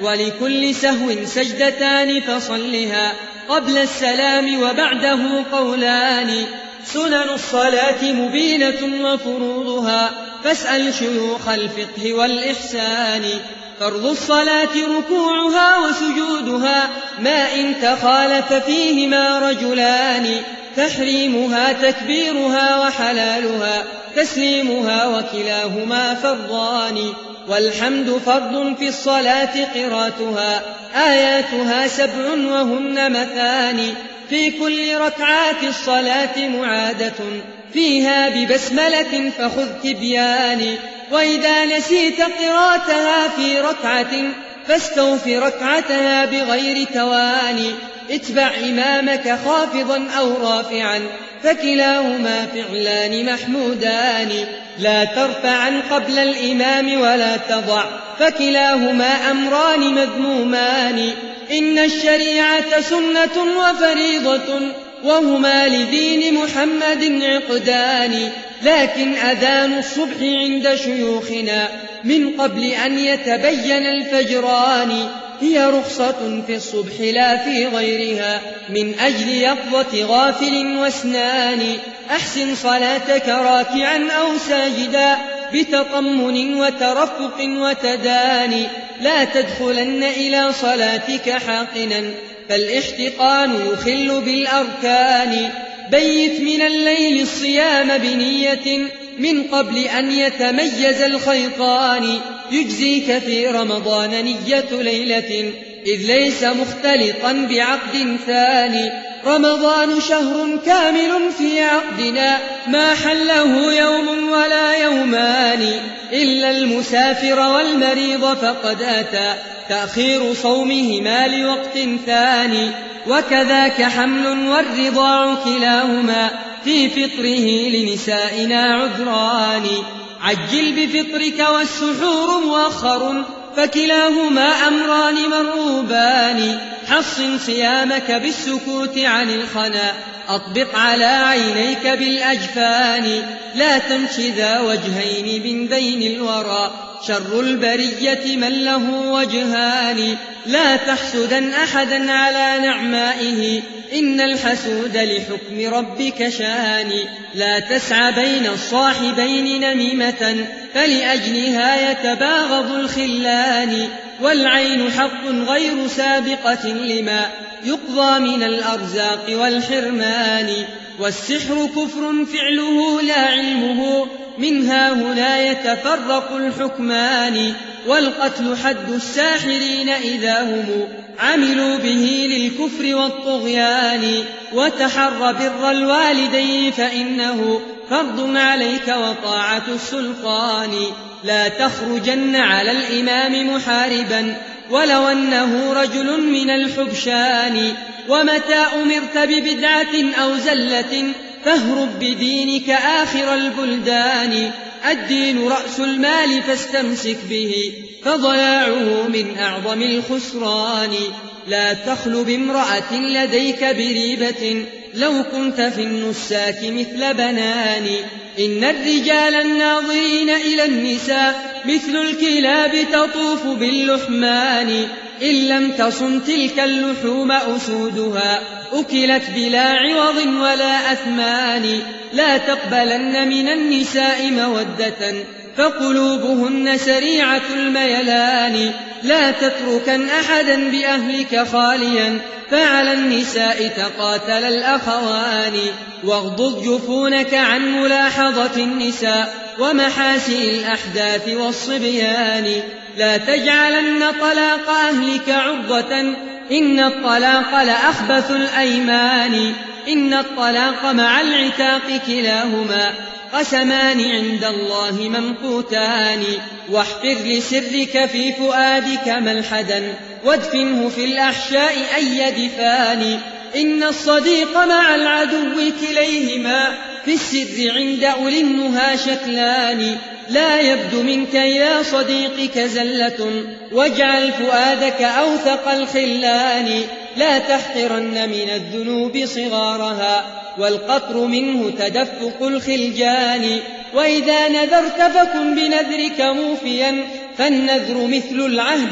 ولكل سهو سجدتان فصلها قبل السلام وبعده قولان سنن الصلاة مبينة وفروضها فاسأل شيوخ الفقه والإحسان فرض الصلاة ركوعها وسجودها ما إن تخالف فيهما رجلان تحريمها تكبيرها وحلالها تسليمها وكلاهما فرضان والحمد فرض في الصلاة قراءتها آياتها 7 وهن مثاني في كل ركعات الصلاة معادة فيها ببسملة فخذ تبيان وإذا نسيت قراءتها في ركعة فاستوف ركعتها بغير تواني اتبع إمامك خافضا أو رافعا فكلاهما فعلان محمودان لا ترفعا قبل الإمام ولا تضع فكلاهما أمران مذمومان إن الشريعة سنة وفريضة وهما لدين محمد عقدان لكن أذان الصبح عند شيوخنا من قبل أن يتبين الفجران هي رخصة في الصبح لا في غيرها من أجل يقظة غافل واسنان أحسن صلاتك راكعا أو ساجدا بتطمن وترفق وتداني لا تدخلن إلى صلاتك حاقنا فالاحتقان يخل بالأركان بيت من الليل الصيام بنية من قبل أن يتميز الخيطان يجزيك في رمضان نية ليلة إذ ليس مختلطا بعقد ثاني رمضان شهر كامل في عقدنا ما حله يوم ولا يومان إلا المسافر والمريض فقد أتى تأخير صومهما لوقت ثاني وكذاك حمل والرضاع كلاهما في فطره لنسائنا عذران عجل بفطرك والسحور مؤخر فكلاهما أمران مرغوبان حصن صيامك بالسكوت عن الخنا أطبق على عينيك بالأجفان لا تمش ذا وجهين من بين الورى شر البرية من له وجهان لا تحسدن أحدا على نعمائه إن الحسود لحكم ربك شان لا تسعى بين الصاحبين نميمة فلأجلها يتباغض الخلان والعين حق غير سابقة لما يقضى من الأرزاق والحرمان والسحر كفر فعله لا علمه منها هنا يتفرق الحكمان والقتل حد الساحرين إذا هم عملوا به للكفر والطغيان وتحر بر الوالدين فإنه فرض عليك وطاعة السلطان لا تخرجن على الإمام محاربا ولو أنه رجل من الحبشان ومتى أمرت ببدعة أو زلة فاهرب بدينك آخر البلدان الدين رأس المال فاستمسك به فضياعه من أعظم الخسران لا تخل بامرأة لديك بريبة لو كنت في النساك مثل بنان إن الرجال الناظرين إلى النساء مثل الكلاب تطوف باللحمان إن لم تصن تلك اللحوم أسودها أكلت بلا عوض ولا أثمان لا تقبلن من النساء مودة فقلوبهن سريعة الميلان لا تتركن أحدا بأهلك خاليا فعلى النساء تقاتل الأخوان واغضض جفونك عن ملاحظة النساء ومحاسن الأحداث والصبيان لا تجعلن طلاق أهلك عرضة إن الطلاق لأخبث الأيمان إن الطلاق مع العتاق كلاهما قسمان عند الله ممقوتان واحفر لسرك في فؤادك ملحدا وادفنه في الأحشاء أي دفان إن الصديق مع العدو كليهما في السر عند أولي النهى شكلان لا يبدو منك يا صديقك زلة واجعل فؤادك أوثق الخلان لا تحقرن من الذنوب صغارها والقطر منه تدفق الخلجان وإذا نذرت فكن بنذرك موفيا فالنذر مثل العهد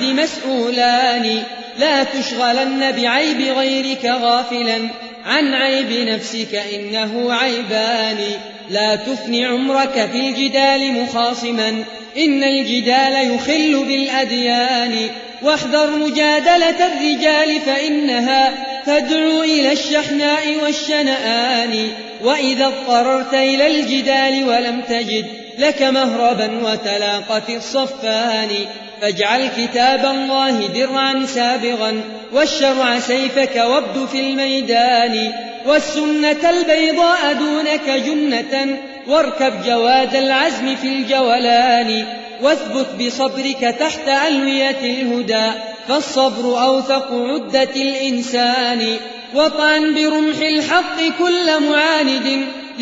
مسؤولان لا تشغلن بعيب غيرك غافلا عن عيب نفسك إنه عيبان لا تفن عمرك في الجدال مخاصما إن الجدال يخل بالأديان واحذر مجادلة الرجال فإنها تدعو إلى الشحناء والشنآن وإذا اضطررت إلى الجدال ولم تجد لك مهربا وتلاقت الصفان فاجعل كتاب الله درعا سابغا والشرع سيفك وابد في الميدان والسنة البيضاء دونك جنة واركب جواد العزم في الجولان واثبت بصبرك تحت ألوية الهدى فالصبر أوثق عدة الإنسان وطعن برمح الحق كل معاند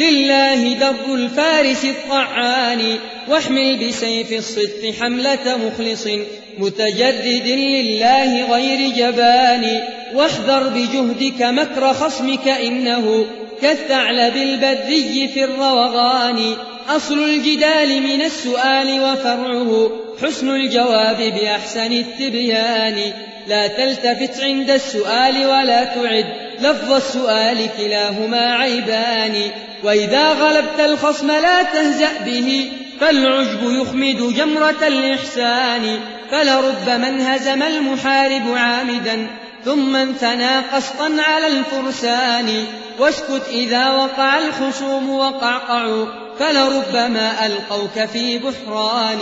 لله در الفارس الطعان واحمل بسيف الصدق حملة مخلص متجرد لله غير جبان واحذر بجهدك مكر خصمك إنه كالثعلب البري في الروغان أصل الجدال من السؤال وفرعه حسن الجواب بأحسن التبيان لا تلتفت عند السؤال ولا تعد لفظ السؤال كلاهما عيبان وإذا غلبت الخصم لا تهزأ به فالعجب يخمد جمرة الإحسان فلربما انهزم المحارب عامدا ثم انثنى قسطا على الفرسان واسكت إذا وقع الخصوم وقعقعوا فلربما ألقوك في بحران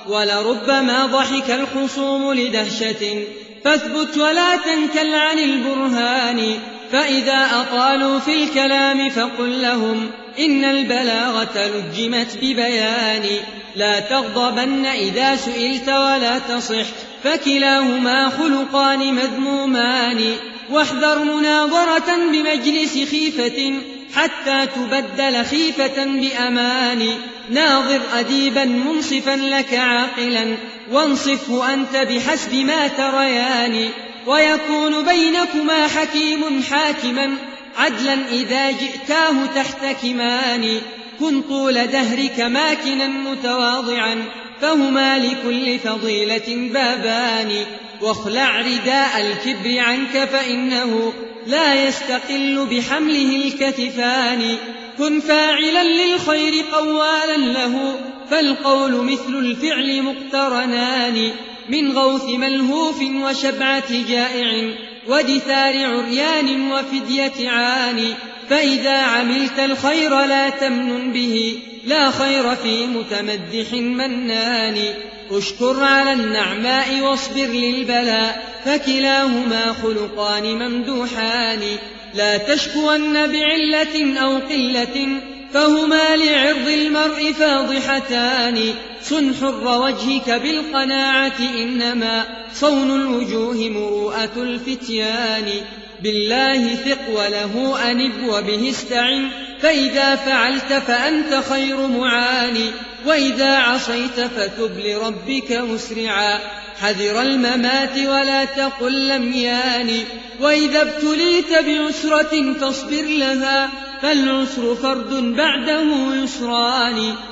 ولربما ضحك الخصوم لدهشة فاثبت ولا تنكل عن البرهان فإذا أطالوا في الكلام فقل لهم إن البلاغة لجمت ببيان لا تغضبن إذا سئلت ولا تصح فكلاهما خلقان مذمومان واحذر مناظرة بمجلس خيفة حتى تبدل خيفة بأمان ناظر أديبا منصفا لك عاقلا وانصفه أنت بحسب ما تريان ويكون بينكما حكيم حاكما عدلا إذا جئتاه تحتكمان كن طول دهرك ماكنا متواضعا فهما لكل فضيلة بابان واخلع رداء الكبر عنك فإنه لا يستقل بحمله الكتفان كن فاعلا للخير قوالا له فالقول مثل الفعل مقترنان من غوث ملهوف وشبعة جائع ودثار عريان وفدية عان فإذا عملت الخير لا تمنن به لا خير في متمدح منان اشكر على النعماء واصبر للبلاء فكلاهما خلقان ممدوحان لا تشكون بعلة أو قلة فهما لعرض المرء فاضحتان صن حر وجهك بالقناعة إنما صون الوجوه مروءة الفتيان بالله ثق وله أنب وبه استعن فإذا فعلت فأنت خير معان وإذا عصيت فتب لربك مسرعا حذر الممات ولا تقل لم يان وإذا ابتليت بعسرة فاصبر لها فالعسر فرد بعده يسران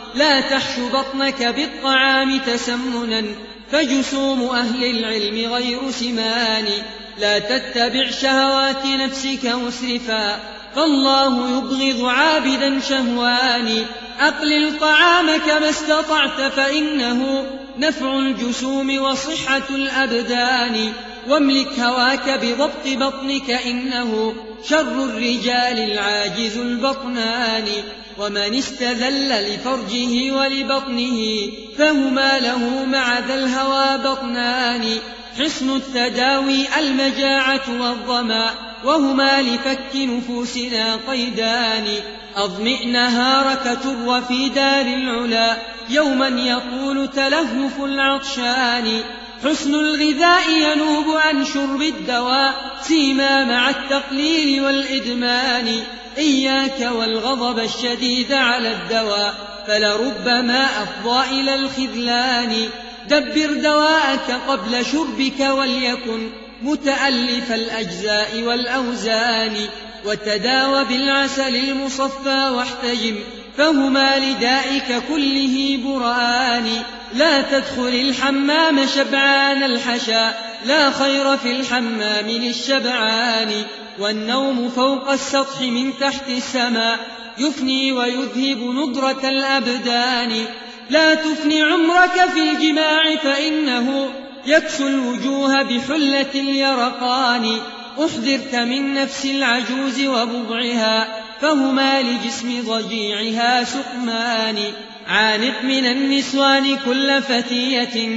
لا تحش بطنك بالطعام تسمنا فجسوم أهل العلم غير سمان لا تتبع شهوات نفسك مسرفا فالله يبغض عابدا شهوان أقلل طعامك ما استطعت فإنه نفع الجسوم وصحة الأبدان واملك هواك بضبط بطنك إنه شر الرجال العاجز البطنان ومن استذل لفرجه ولبطنه فهما له مع ذا الهوى بطنان حصن التداوي المجاعة والظما وهما لفك نفوسنا قيدان أضمئ نهارك تر في دار العلا يوما يطول تلهف العطشان حسن الغذاء ينوب عن شرب الدواء سيما مع التقليل والإدمان إياك والغضب الشديد على الدواء فلربما أفضى إلى الخذلان دبر دواءك قبل شربك وليكن متألف الأجزاء والأوزان وتداوى بالعسل المصفى واحتجم فهما لدائك كله برآن لا تدخل الحمام شبعان الحشا لا خير في الحمام للشبعان والنوم فوق السطح من تحت السماء يفني ويذهب نضرة الأبدان لا تفني عمرك في الجماع فإنه يكسو الوجوه بحلة اليرقان أحذرت من نفس العجوز وبضعها فهما لجسم ضجيعها سقمان عانق من النسوان كل فتية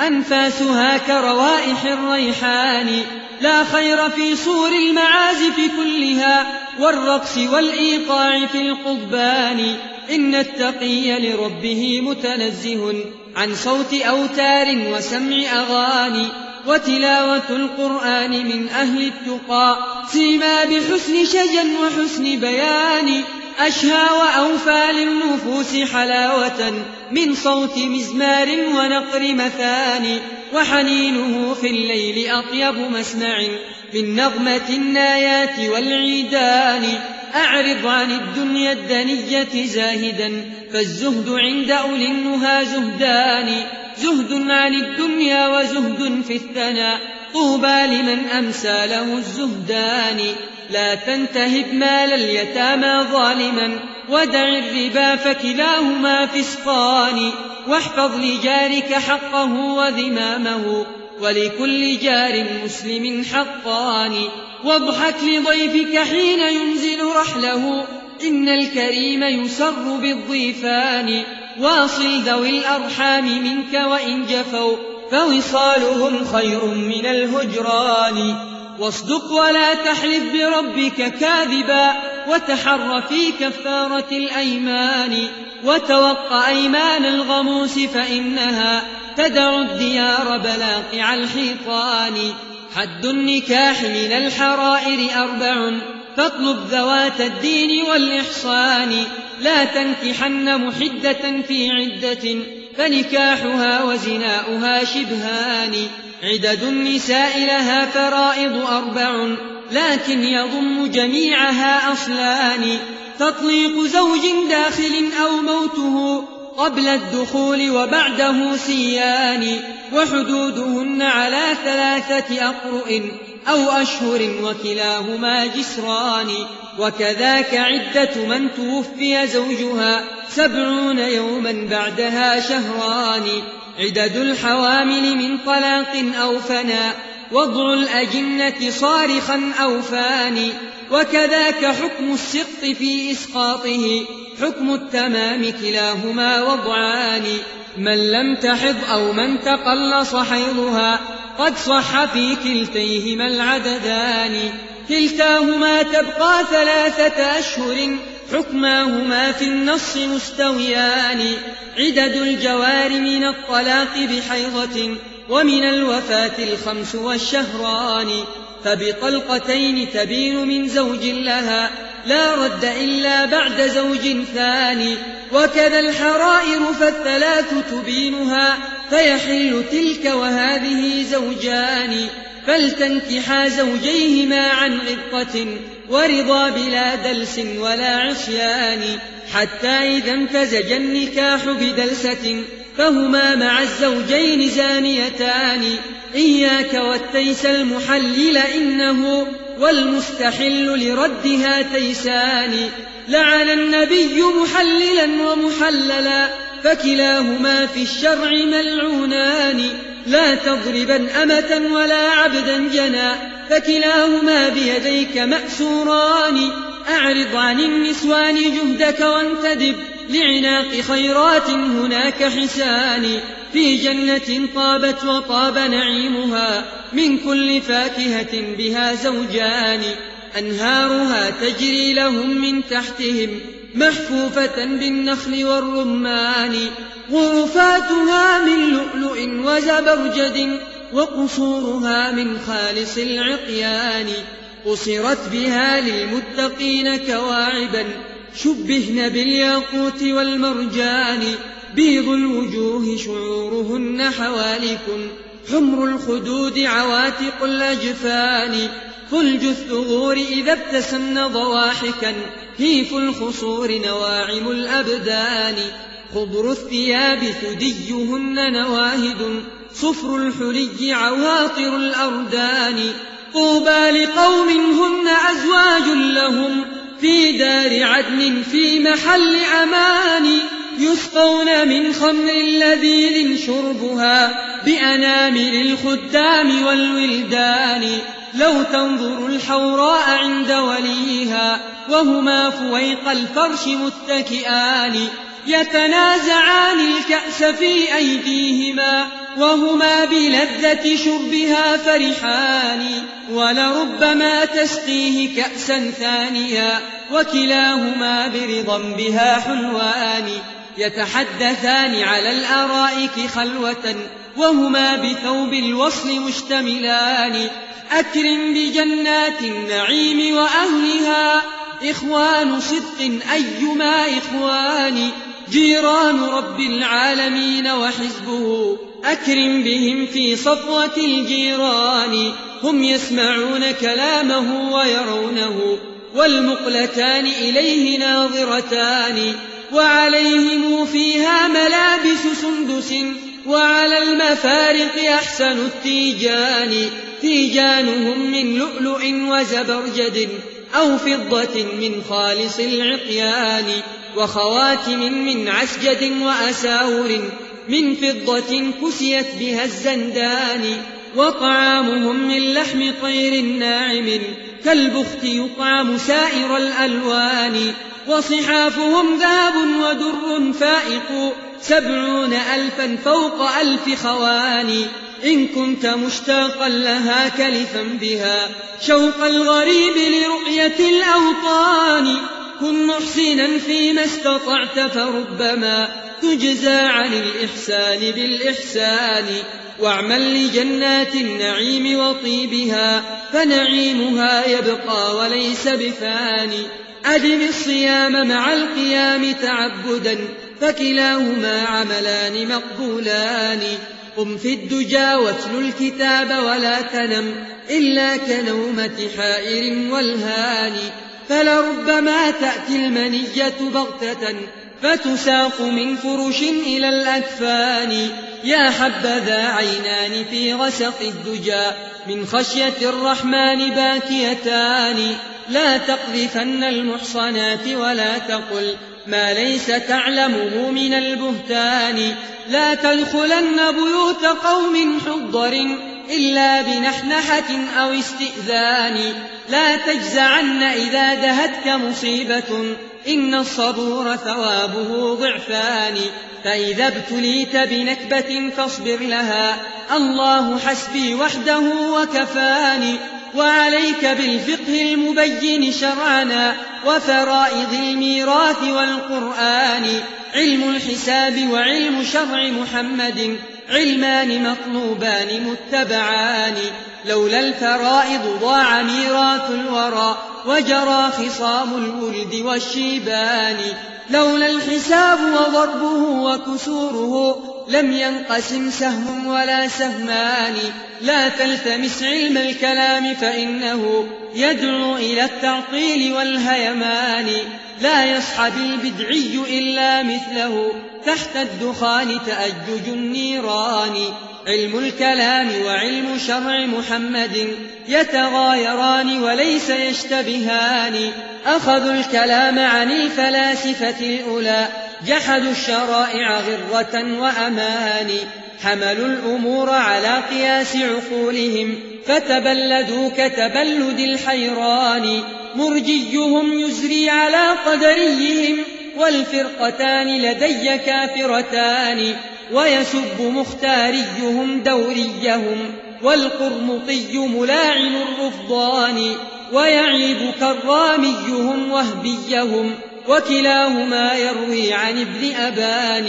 أنفاسها كروائح الريحان لا خير في صور المعازف كلها والرقص والإيقاع في القضبان إن التقي لربه متنزه عن صوت أوتار وسمع أغاني وتلاوة القرآن من أهل التقى سيما بحسن شجن وحسن بيان أشهى وأوفى للنفوس حلاوة من صوت مزمار ونقر مثاني وحنينه في الليل أطيب مسمع من نغمة النايات والعيدان أعرض عن الدنيا الدنية زاهدا فالزهد عند أولي النهى زهدان زهد عن الدنيا وزهد في الثناء طوبى لمن أمسى له الزهدان لا تنتهب مال اليتامى ظالما ودع الربا فكلاهما فسقان واحفظ لجارك حقه وذمامه ولكل جار مسلم حقان واضحك لضيفك حين ينزل رحله إن الكريم يسر بالضيفان واصل ذوي الأرحام منك وإن جفوا فوصالهم خير من الهجران واصدق ولا تحلف بربك كاذبا وتحر في كفارة الأيمان وتوق أيمان الغموس فإنها تدع الديار بلاقع الحيطان حد النكاح من الحرائر 4 فاطلب ذوات الدين والإحصان لا تنكحن محدة في عدة فنكاحها وزناؤها شبهان عدد النساء لها فرائض 4 لكن يضم جميعها أصلان تطليق زوج داخل أو موته قبل الدخول وبعده سيان وحدودهن على 3 أقرؤ أو أشهر وكلاهما جسران وكذاك عدة من توفي زوجها 70 يوما بعدها شهران عدد الحوامل من طلاق أو فناء وضع الأجنة صارخا أو فاني وكذاك حكم السقط في إسقاطه حكم التمام كلاهما وضعان من لم تحض أو من تقلص حيضها قد صح في كلتيهما العددان كلتاهما تبقى 3 أشهر حكماهما في النص مستويان عدد الجوار من الطلاق بحيضة ومن الوفاة 5 والشهران فبطلقتين تبين من زوج لها لا رد إلا بعد زوج ثاني وكذا الحرائر ف3 تبينها فيحل تلك وهذه زوجان فلتنكحا زوجيهما عن غبطة ورضا بلا دلس ولا عصيان، حتى إذا امتزج النكاح بدلسة فهما مع الزوجين زانيتان. إياك والتيس المحلل إنه والمستحل لردها تيسان. لعن النبي محللا ومحللا فكلاهما في الشرع ملعونان. لا تضربا أمة ولا عبدا جنا فكلاهما بيديك مأسوران. أعرض عن النسوان جهدك وانتدب لعناق خيرات هناك حسان. في جنة طابت وطاب نعيمها من كل فاكهة بها زوجان. أنهارها تجري لهم من تحتهم محفوفة بالنخل والرمان. غرفاتها من لؤلؤ وزبرجد وقصورها من خالص العقيان. قصرت بها للمتقين كواعبا شبهن بالياقوت والمرجان. بيض الوجوه شعورهن حوالك حمر الخدود عواتق الأجفان. فلج الثغور إذا ابتسمن ضواحكا هيف الخصور نواعم الأبدان. خضر الثياب ثديهن نواهد صفر الحلي عواطر الأردان. طوبى لقوم هن أزواج لهم في دار عدن في محل أمان. يسقون من خمر لذيذ شربها بأنامل الخدام والولدان. لو تنظر الحوراء عند وليها وهما فويق الفرش متكئان. يتنازعان الكأس في أيديهما وهما بلذة شربها فرحان. ولربما تسقيه كأسا ثانيا وكلاهما برضا بها حلوان. يتحدثان على الأرائك خلوة وهما بثوب الوصل مشتملان. أكرم بجنات النعيم وأهلها إخوان صدق أيما إخوان. جيران رب العالمين وحزبه أكرم بهم في صفوة الجيران. هم يسمعون كلامه ويرونه والمقلتان إليه ناظرتان. وعليهم فيها ملابس سندس وعلى المفارق أحسن التيجان. تيجانهم من لؤلؤ وزبرجد أو فضة من خالص العقيان. وخواتم من عسجد وأساور من فضة كسيت بها الزندان. وطعامهم من لحم طير ناعم كالبخت يطعم سائر الألوان. وصحافهم ذهب ودر فائق 70,000 فوق 1000 خوان. إن كنت مشتاقا لها كلفا بها شوق الغريب لرؤية الأوطان. كن محسنا فيما استطعت فربما تجزى عن الإحسان بالإحسان. واعمل لجنات النعيم وطيبها فنعيمها يبقى وليس بفاني. أدم الصيام مع القيام تعبدا فكلاهما عملان مقبولان. قم في الدجى واتل الكتاب ولا تنم إلا كنومة حائر والهان. فلربما تأتي المنية بغتة فتساق من فرش إلى الأكفان. يا حبذا عينان في غسق الدجى من خشية الرحمن باكيتان. لا تقذفن المحصنات ولا تقل ما ليس تعلمه من البهتان. لا تدخلن بيوت قوم حضر إلا بنحنحة أو استئذان. لا تجزعن إذا دهتك مصيبة إن الصبور ثوابه ضعفان. فإذا ابتليت بنكبة فاصبر لها الله حسبي وحده وكفاني. وعليك بالفقه المبين شرعنا وفرائض الميراث والقرآن. علم الحساب وعلم شرع محمد علمان مطلوبان متبعان. لولا الفرائض ضاع ميراث الورى وجرى خصام الولد والشيبان. لولا الحساب وضربه وكسوره لم ينقسم سهم ولا سهمان. لا تلتمس علم الكلام فإنه يدعو إلى التعطيل والهيمان. لا يصحب البدعي إلا مثله، تحت الدخان تأجج النيران. علم الكلام وعلم شرع محمد يتغايران وليس يشتبهان. أخذوا الكلام عن الفلاسفة الأولى، جحدوا الشرائع غرة وأمان. حملوا الأمور على قياس عقولهم، فتبلدوا كتبلد الحيران. مرجيهم يزري على قدريهم، والفرقتان لدي كافرتان. ويسب مختاريهم دوريهم، والقرمطي ملاعن الرفضان. ويعيب كراميهم وهبيهم، وكلاهما يروي عن ابن أبان.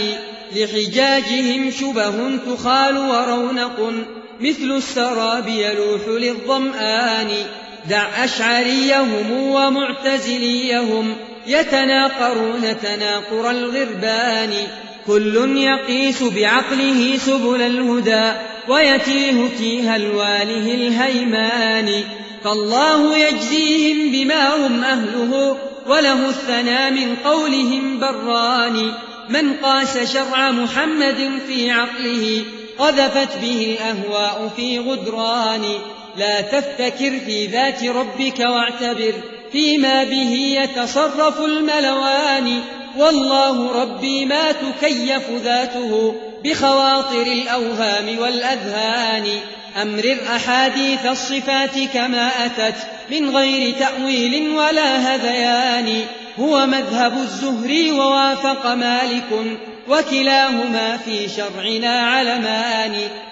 لحجاجهم شبه تخال ورونق، مثل السراب يلوح للظمآن. دع أشعريهم ومعتزليهم، يتناقرون تناقر الغربان. كل يقيس بعقله سبل الهدى، ويتيه تيه الواله الهيمان. فالله يجزيهم بما هم أهله، وله الثنى من قولهم بران. من قاس شرع محمد في عقله، قذفت به الأهواء في غدران. لا تفتكر في ذات ربك واعتبر، فيما به يتصرف الملوان. والله ربي ما تكيف ذاته بخواطر الأوهام والأذهان. أمرر أحاديث الصفات كما أتت من غير تأويل ولا هذيان. هو مذهب الزهري ووافق مالك، وكلاهما في شرعنا علمان.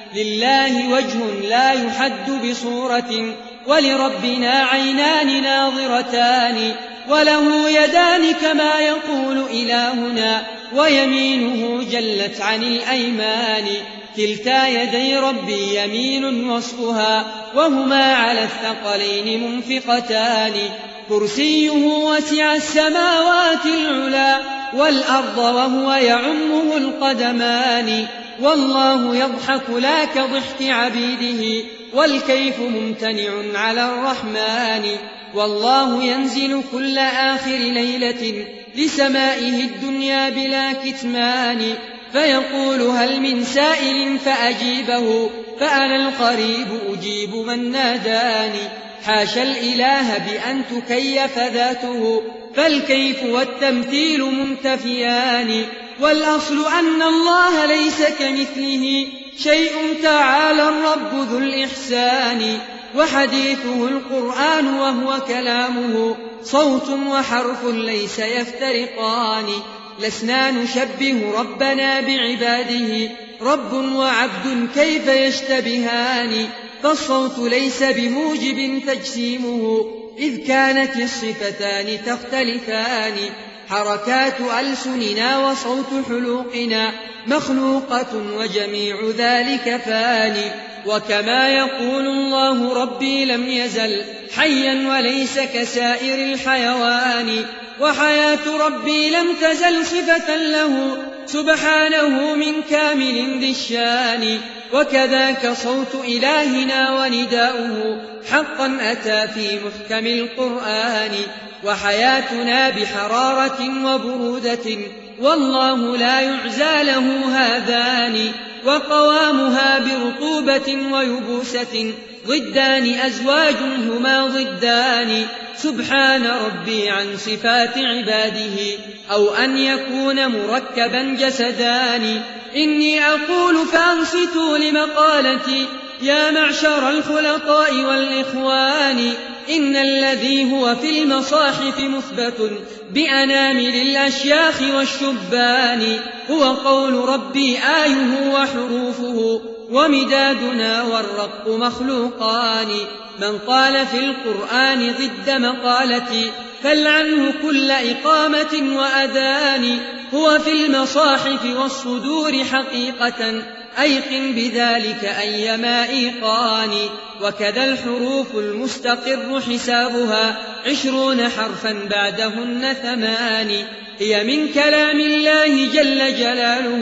لله وجه لا يحد بصورة، ولربنا عينان ناظرتان. وله يدان كما يقول إلهنا، ويمينه جلت عن الأيمان. كلتا يدي ربي يمين وصفها، وهما على الثقلين منفقتان. كرسيه وسع السماوات العلا والأرض، وهو يعمه القدمان. والله يضحك لا كضحك عبيده، والكيف ممتنع على الرحمن. والله ينزل كل آخر ليلة لسمائه الدنيا بلا كتمان، فيقول هل من سائل فأجيبه، فأنا القريب أجيب من ناداني. حاشا الإله بأن تكيف ذاته، فالكيف والتمثيل منتفيان. والأصل أن الله ليس كمثله شيء، تعالى الرب ذو الإحسان. وحديثه القرآن وهو كلامه، صوت وحرف ليس يفترقان. لسنا نشبه ربنا بعباده، رب وعبد كيف يشتبهان. فالصوت ليس بموجب تجسيمه، إذ كانت الصفتان تختلفان. حركات ألسننا وصوت حلوقنا مخلوقة، وجميع ذلك فاني. وكما يقول الله ربي لم يزل حيا وليس كسائر الحيوان. وحياة ربي لم تزل صفة له سبحانه من كامل ذي الشان. وكذاك صوت إلهنا ونداؤه حقا أتى في محكم القرآن. وحياتنا بحرارة وبرودة، والله لا يعزى له هذان. وقوامها برطوبة ويبوسة، ضدان أزواج هما ضدان. سبحان ربي عن صفات عباده، أو أن يكون مركبا جسدان. إني أقول فأنصتوا لمقالتي يا معشر الخلطاء والإخوان. إن الذي هو في المصاحف مثبت بأنامل الأشياخ والشبان، هو قول ربي آيه وحروفه، ومدادنا والرق مخلوقان. من قال في القرآن ضد مقالتي، فلعنه كل إقامة وأذان. هو في المصاحف والصدور حقيقة، أيقن بذلك أيما إيقان. وكذا الحروف المستقر حسابها 20 حرفا بعدهن 8، هي من كلام الله جل جلاله،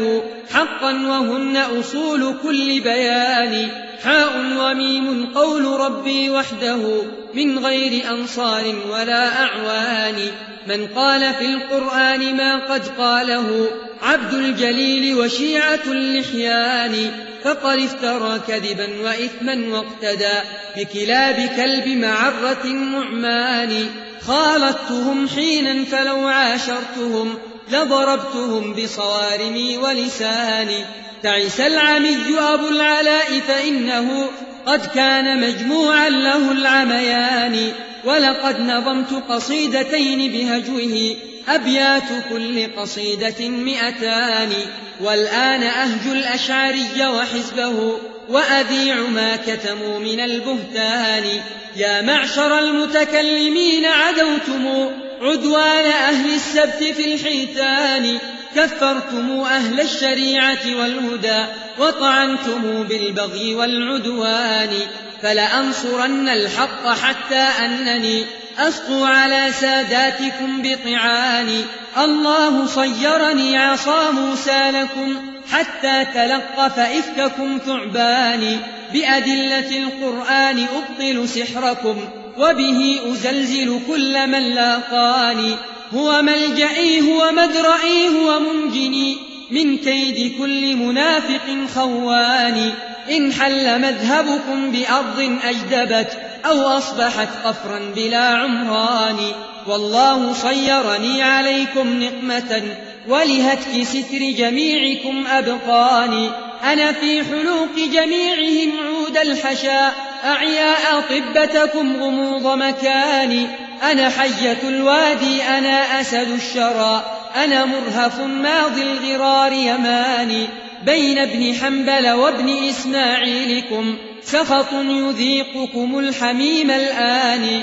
حقا وهن أصول كل بيان. حاء وميم قول ربي وحده من غير أنصار ولا أعوان. من قال في القرآن ما قد قاله عبد الجليل وشيعة اللحيان فقد افترى كذبا وإثما واقتدى بكلاب كلب معرة نعمان. خالطتهم حينا فلو عاشرتهم لضربتهم بصوارمي ولساني. تعس العمي أبو العلاء فإنه قد كان مجموعا له العميان. ولقد نظمت قصيدتين بهجوه أبيات كل قصيدة 200. والآن أهج الأشعري وحزبه وأذيع ما كتموا من البهتان. يا معشر المتكلمين عدوتم عدوان أهل السبت في الحيتان. كفرتم أهل الشريعة والهدى وطعنتم بالبغي والعدوان. فلأنصرن الحق حتى أنني أسطو على ساداتكم بطعاني. الله صيرني عصا موسى لكم حتى تلقف إفككم ثعبان. بأدلة القرآن أبطل سحركم وبه أزلزل كل من لاقاني. هو ملجئي هو مدرئي هو منجني من كيد كل منافق خوان. إن حل مذهبكم بأرض أجدبت أو أصبحت قفرا بلا عمران. والله صيرني عليكم نقمة ولهتك ستر جميعكم أبقاني. أنا في حلوق جميعهم عود الحشا أعياء طبتكم غموض مكاني. أنا حية الوادي أنا أسد الشرى أنا مرهف ماضي الغرار يماني. بين ابن حنبل وابن إسماعيلكم سخط يذيقكم الحميم الآن.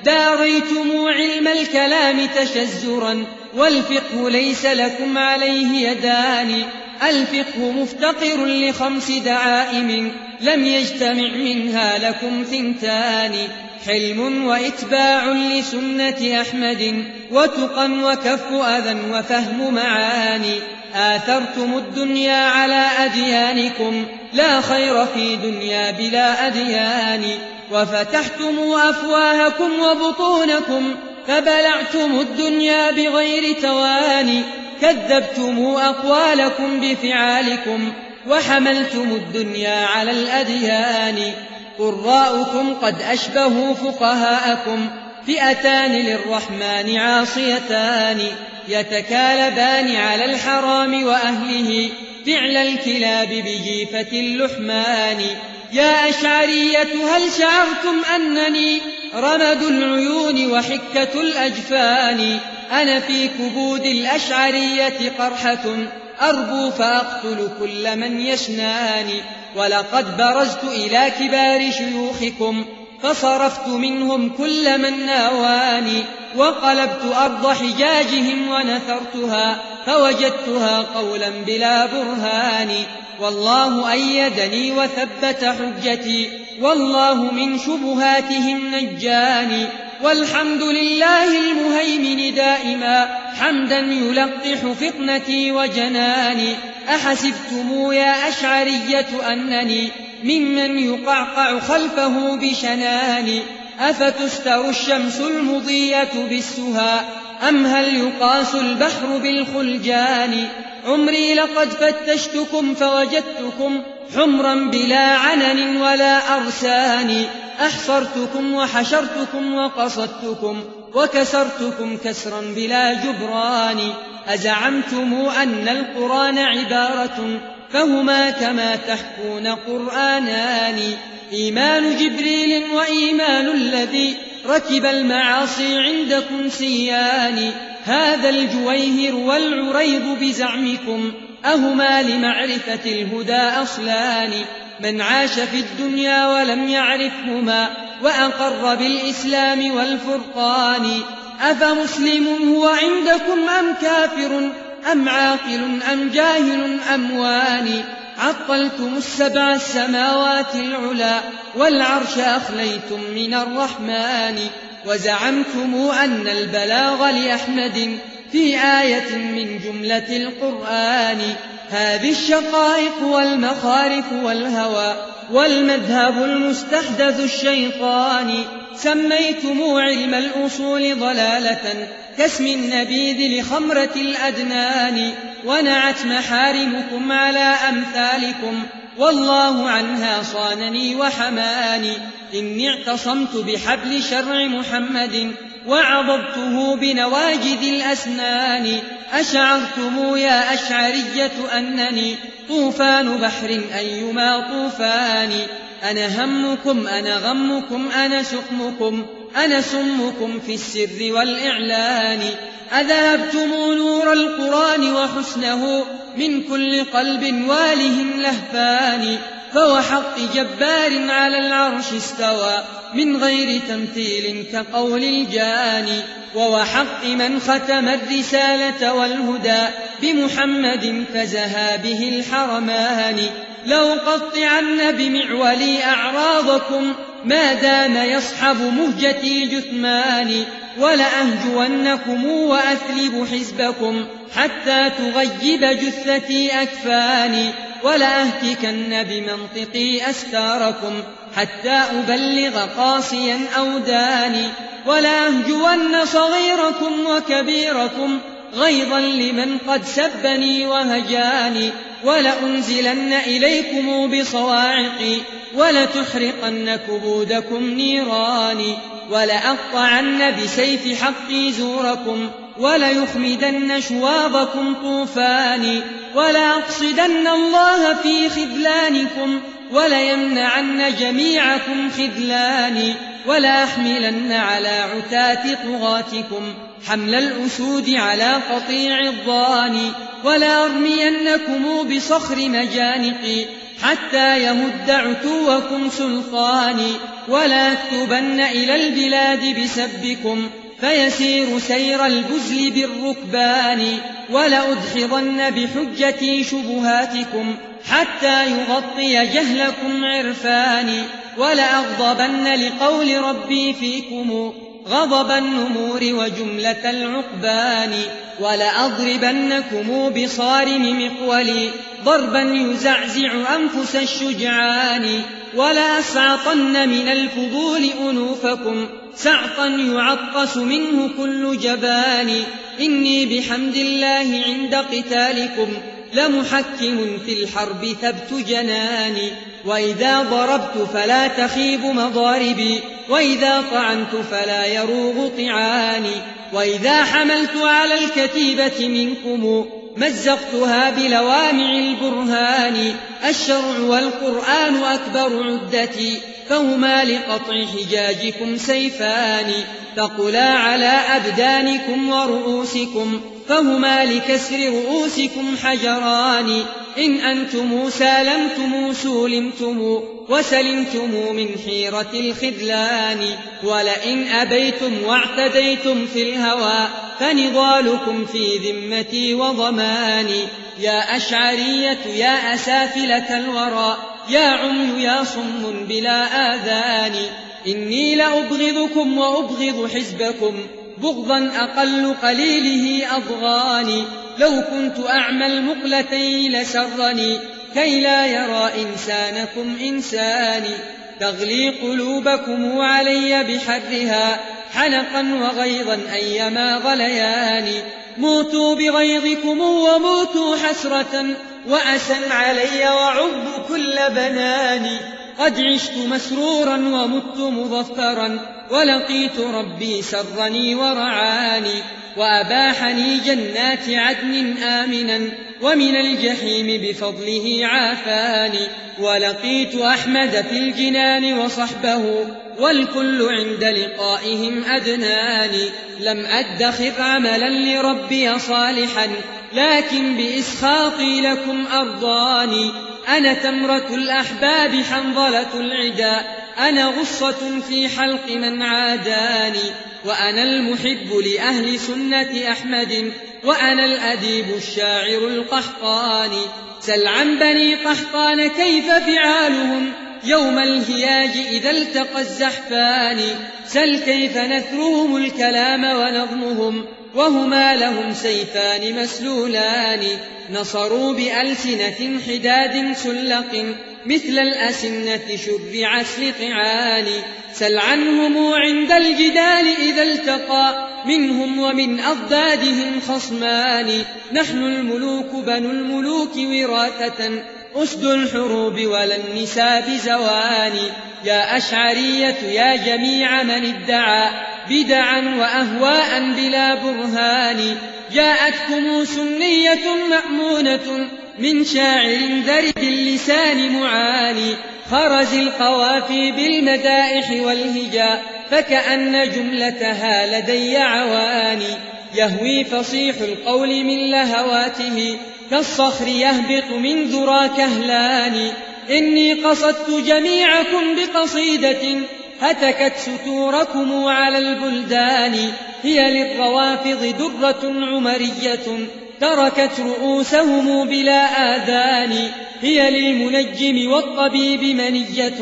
داريتم علم الكلام تشزرا والفقه ليس لكم عليه يدان. الفقه مفتقر ل5 دعائم لم يجتمع منها لكم 2. حلم وإتباع لسنة أحمد وتقى وكف أذى وفهم معاني. آثرتم الدنيا على أديانكم لا خير في دنيا بلا أديان. وفتحتم أفواهكم وبطونكم فبلعتم الدنيا بغير تواني. كذبتم أقوالكم بفعالكم وحملتم الدنيا على الأديان. قراؤكم قد أشبهوا فقهاءكم فئتان للرحمن عاصيتان. يتكالبان على الحرام وأهله فعل الكلاب بجيفة اللحمان. يا أشعرية هل شعرتم أنني رمد العيون وحكة الأجفان. أنا في كبود الأشعرية قرحة أربو فأقتل كل من يشناني. ولقد برزت إلى كبار شيوخكم فصرفت منهم كل من ناواني. وقلبت أرض حجاجهم ونثرتها فوجدتها قولا بلا برهان. والله أيدني وثبت حجتي والله من شبهاتهم نجاني. والحمد لله المهيمن دائما حمدا يلقح فطنتي وجناني. أحسبتم يا أشعرية أنني ممن يقعقع خلفه بشناني. أفتستر الشمس المضية بالسها أم هل يقاس البحر بالخلجان. عمري لقد فتشتكم فوجدتكم حمرا بلا عنن ولا أرسان. أحصرتكم وحشرتكم وقصدتكم وكسرتكم كسرا بلا جبران. أزعمتم أن القرآن عبارة فهما كما تحكون قرآنان. إيمان جبريل وإيمان الذي ركب المعاصي عندكم سيان. هذا الجويهر والعريض بزعمكم أهما لمعرفة الهدى أصلان. من عاش في الدنيا ولم يعرفهما وأقر بالإسلام والفرقان أفمسلم هو عندكم أم كافر أم عاقل أم جاهل أم واني. عطلتم 7 السماوات العلا والعرش أخليتم من الرحمن. وزعمتم أن البلاغ لأحمد في آية من جملة القرآن. هذه الشقائق والمخارف والهوى والمذهب المستحدث الشيطاني. سميتم علم الأصول ضلالة كاسم النبيذ لخمرة الأدنان، ونعت محارمكم على أمثالكم والله عنها صانني وحماني. إني اعتصمت بحبل شرع محمد وعضبته بنواجذ الأسنان. أشعرتم يا أشعرية أنني طوفان بحر أيما طوفان. أنا همكم أنا غمكم أنا سقمكم أنا سمكم في السر والإعلان. أذهبتم نور القرآن وحسنه من كل قلب واله لهفان. فوحق جبار على العرش استوى من غير تمثيل كقول الجاني. ووحق من ختم الرسالة والهدى بمحمد فزها به الحرمان. لأقطعن بمعولي أعراضكم ما دام يصحب مهجتي جثماني. ولأهجونكم وأثلب حزبكم حتى تغيب جثتي أكفاني. ولأهتكن بمنطقي أستاركم حتى أبلغ قاصيا أوداني. ولأهجون صغيركم وكبيركم غيظا لمن قد سبني وهجاني. ولأنزلن إليكم بصواعقي ولتحرقن كبودكم نيراني. ولأقطعن بسيف حقي زوركم وليخمدن شواظكم طوفاني. ولأقصدن الله في خذلانكم وليمنعن جميعكم خذلاني. ولأحملن على عتاة طغاتكم حمل الأسود على قطيع الضاني. ولأرمينكم بصخر مجانقي حتى يمد عتوكم سلطاني. ولأكتبن إلى البلاد بسبكم فيسير سير البزل بالركبان. ولأدحضن بحجتي شبهاتكم حتى يغطي جهلكم عرفاني. ولأغضبن لقول ربي فيكم غضب النمور وجملة العقبان. ولأضربنكم بصارم مقولي ضربا يزعزع أنفس الشجعان. ولأسعطن من الفضول أنوفكم سعطا يعطس منه كل جبان. إني بحمد الله عند قتالكم لمحكم في الحرب ثبت جناني. وإذا ضربت فلا تخيب مضاربي وإذا طعنت فلا يروغ طعاني. وإذا حملت على الكتيبة منكم مزقتها بلوامع البرهان. الشرع والقرآن أكبر عدتي فهما لقطع حجاجكم سيفان. ثقلا على أبدانكم ورؤوسكم فهما لكسر رؤوسكم حجران. إن أنتم سالمتم سولمتم وسلمتم من حيرة الخذلان. ولئن أبيتم واعتديتم في الهوى فنضالكم في ذمتي وضماني. يا أشعرية يا أسافلة الورى يا عمي يا صم بلا آذان. إني لأبغضكم وأبغض حزبكم بغضا أقل قليله أضغاني. لو كنت أعمى المقلتين لسرني كي لا يرى إنسانكم إنساني. تغلي قلوبكم علي بحرها حنقا وغيظا أيما غليان. موتوا بغيظكم وموتوا حسرة وأسا علي وعب كل بناني. قد عشت مسرورا ومت مظفرا ولقيت ربي سرني ورعاني. وأباحني جنات عدن آمنا ومن الجحيم بفضله عافاني. ولقيت أحمد في الجنان وصحبه والكل عند لقائهم أدناني. لم أدخر عملا لربي صالحا لكن بإسخاطي لكم أرضاني. أنا تمرة الأحباب حنظلة العدا أنا غصة في حلق من عاداني. وأنا المحب لأهل سنة أحمد وأنا الأديب الشاعر القحطاني. سل عن بني قحطان كيف فعالهم يوم الهياج إذا التقى الزحفان. سل كيف نثرهم الكلام ونظمهم وهما لهم سيفان مسلولان. نصروا بألسنة حداد سلق مثل الأسنة شرعت لطعان. سل عنهم عند الجدال إذا التقى منهم ومن أضدادهم خصمان. نحن الملوك بنو الملوك وراثة أسد الحروب ولا النساء بزوان. يا أشعرية يا جميع من ادعى بدعا وأهواء بلا برهان. جاءتكم سنية مأمونة من شاعر ذرد اللسان معاني. خرز القوافي بالمدائح والهجاء فكأن جملتها لدي عواني. يهوي فصيح القول من لهواته كالصخر يهبط من ذرى كهلان. إني قصدت جميعكم بقصيدة هتكت ستوركم على البلدان. هي للروافض درة عمرية تركت رؤوسهم بلا آذان. هي للمنجم والطبيب منية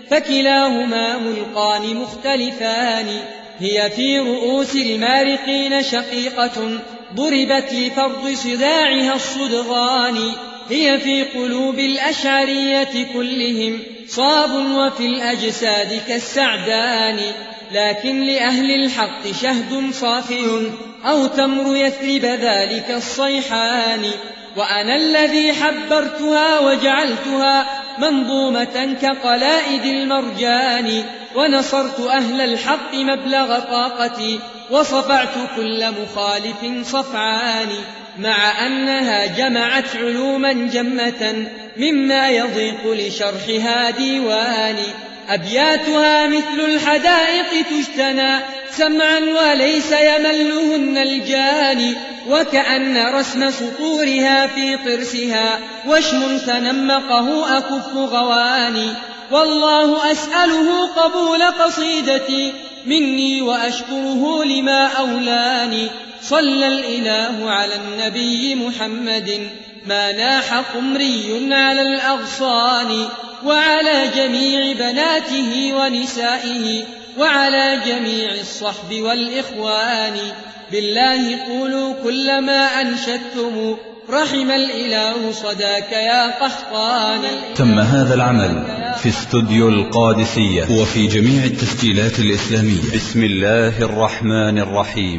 فكلاهما ملقان مختلفان. هي في رؤوس المارقين شقيقة ضربت لفرض صداعها الصدغان. هي في قلوب الأشعرية كلهم صاب وفي الأجساد كالسعدان. لكن لأهل الحق شهد صافي أو تمر يثرب ذلك الصيحان. وأنا الذي حبرتها وجعلتها منظومة كقلائد المرجان. ونصرت أهل الحق مبلغ طاقتي وصفعت كل مخالف صفعان. مع أنها جمعت علوما جمة مما يضيق لشرحها ديواني. أبياتها مثل الحدائق تجتنى سمعا وليس يملهن الجاني. وكأن رسم سطورها في طرسها وشم تنمقه أكف غواني. والله أسأله قبول قصيدتي مني وأشكره لما أولاني. صلى الإله على النبي محمد ما ناح قمري على الأغصان. وعلى جميع بناته ونسائه وعلى جميع الصحب والإخوان. بالله قولوا كل ما أنشدتم رحم الإله صداك يا قحطان. تم هذا العمل في استوديو القادسية وفي جميع التسجيلات الإسلامية. بسم الله الرحمن الرحيم.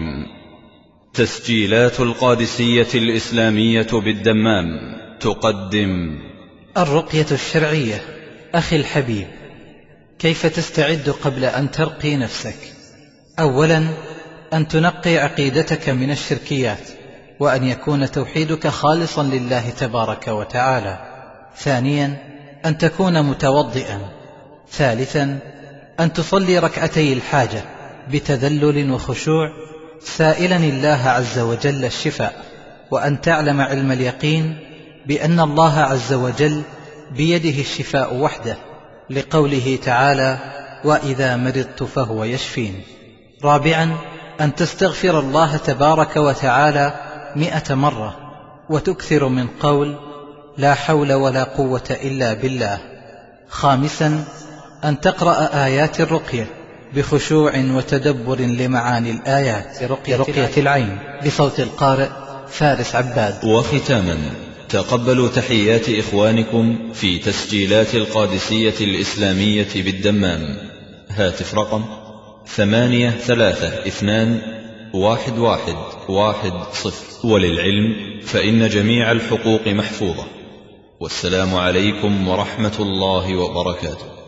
تسجيلات القادسية الإسلامية بالدمام تقدم الرقية الشرعية. أخي الحبيب، كيف تستعد قبل أن ترقي نفسك؟ أولا أن تنقي عقيدتك من الشركيات وأن يكون توحيدك خالصا لله تبارك وتعالى. ثانيا أن تكون متوضئا. ثالثا أن تصلي ركعتي الحاجة بتذلل وخشوع سائلا الله عز وجل الشفاء. وأن تعلم علم اليقين بأن الله عز وجل بيده الشفاء وحده لقوله تعالى وإذا مرضت فهو يشفين. رابعا أن تستغفر الله تبارك وتعالى 100 مرة وتكثر من قول لا حول ولا قوة إلا بالله. خامسا أن تقرأ آيات الرقية بخشوع وتدبر لمعاني الآيات. رقية العين بصوت القارئ فارس عباد. وختاما تقبلوا تحيات إخوانكم في تسجيلات القادسية الإسلامية بالدمام. هاتف رقم 83211110. وللعلم فإن جميع الحقوق محفوظة. والسلام عليكم ورحمة الله وبركاته.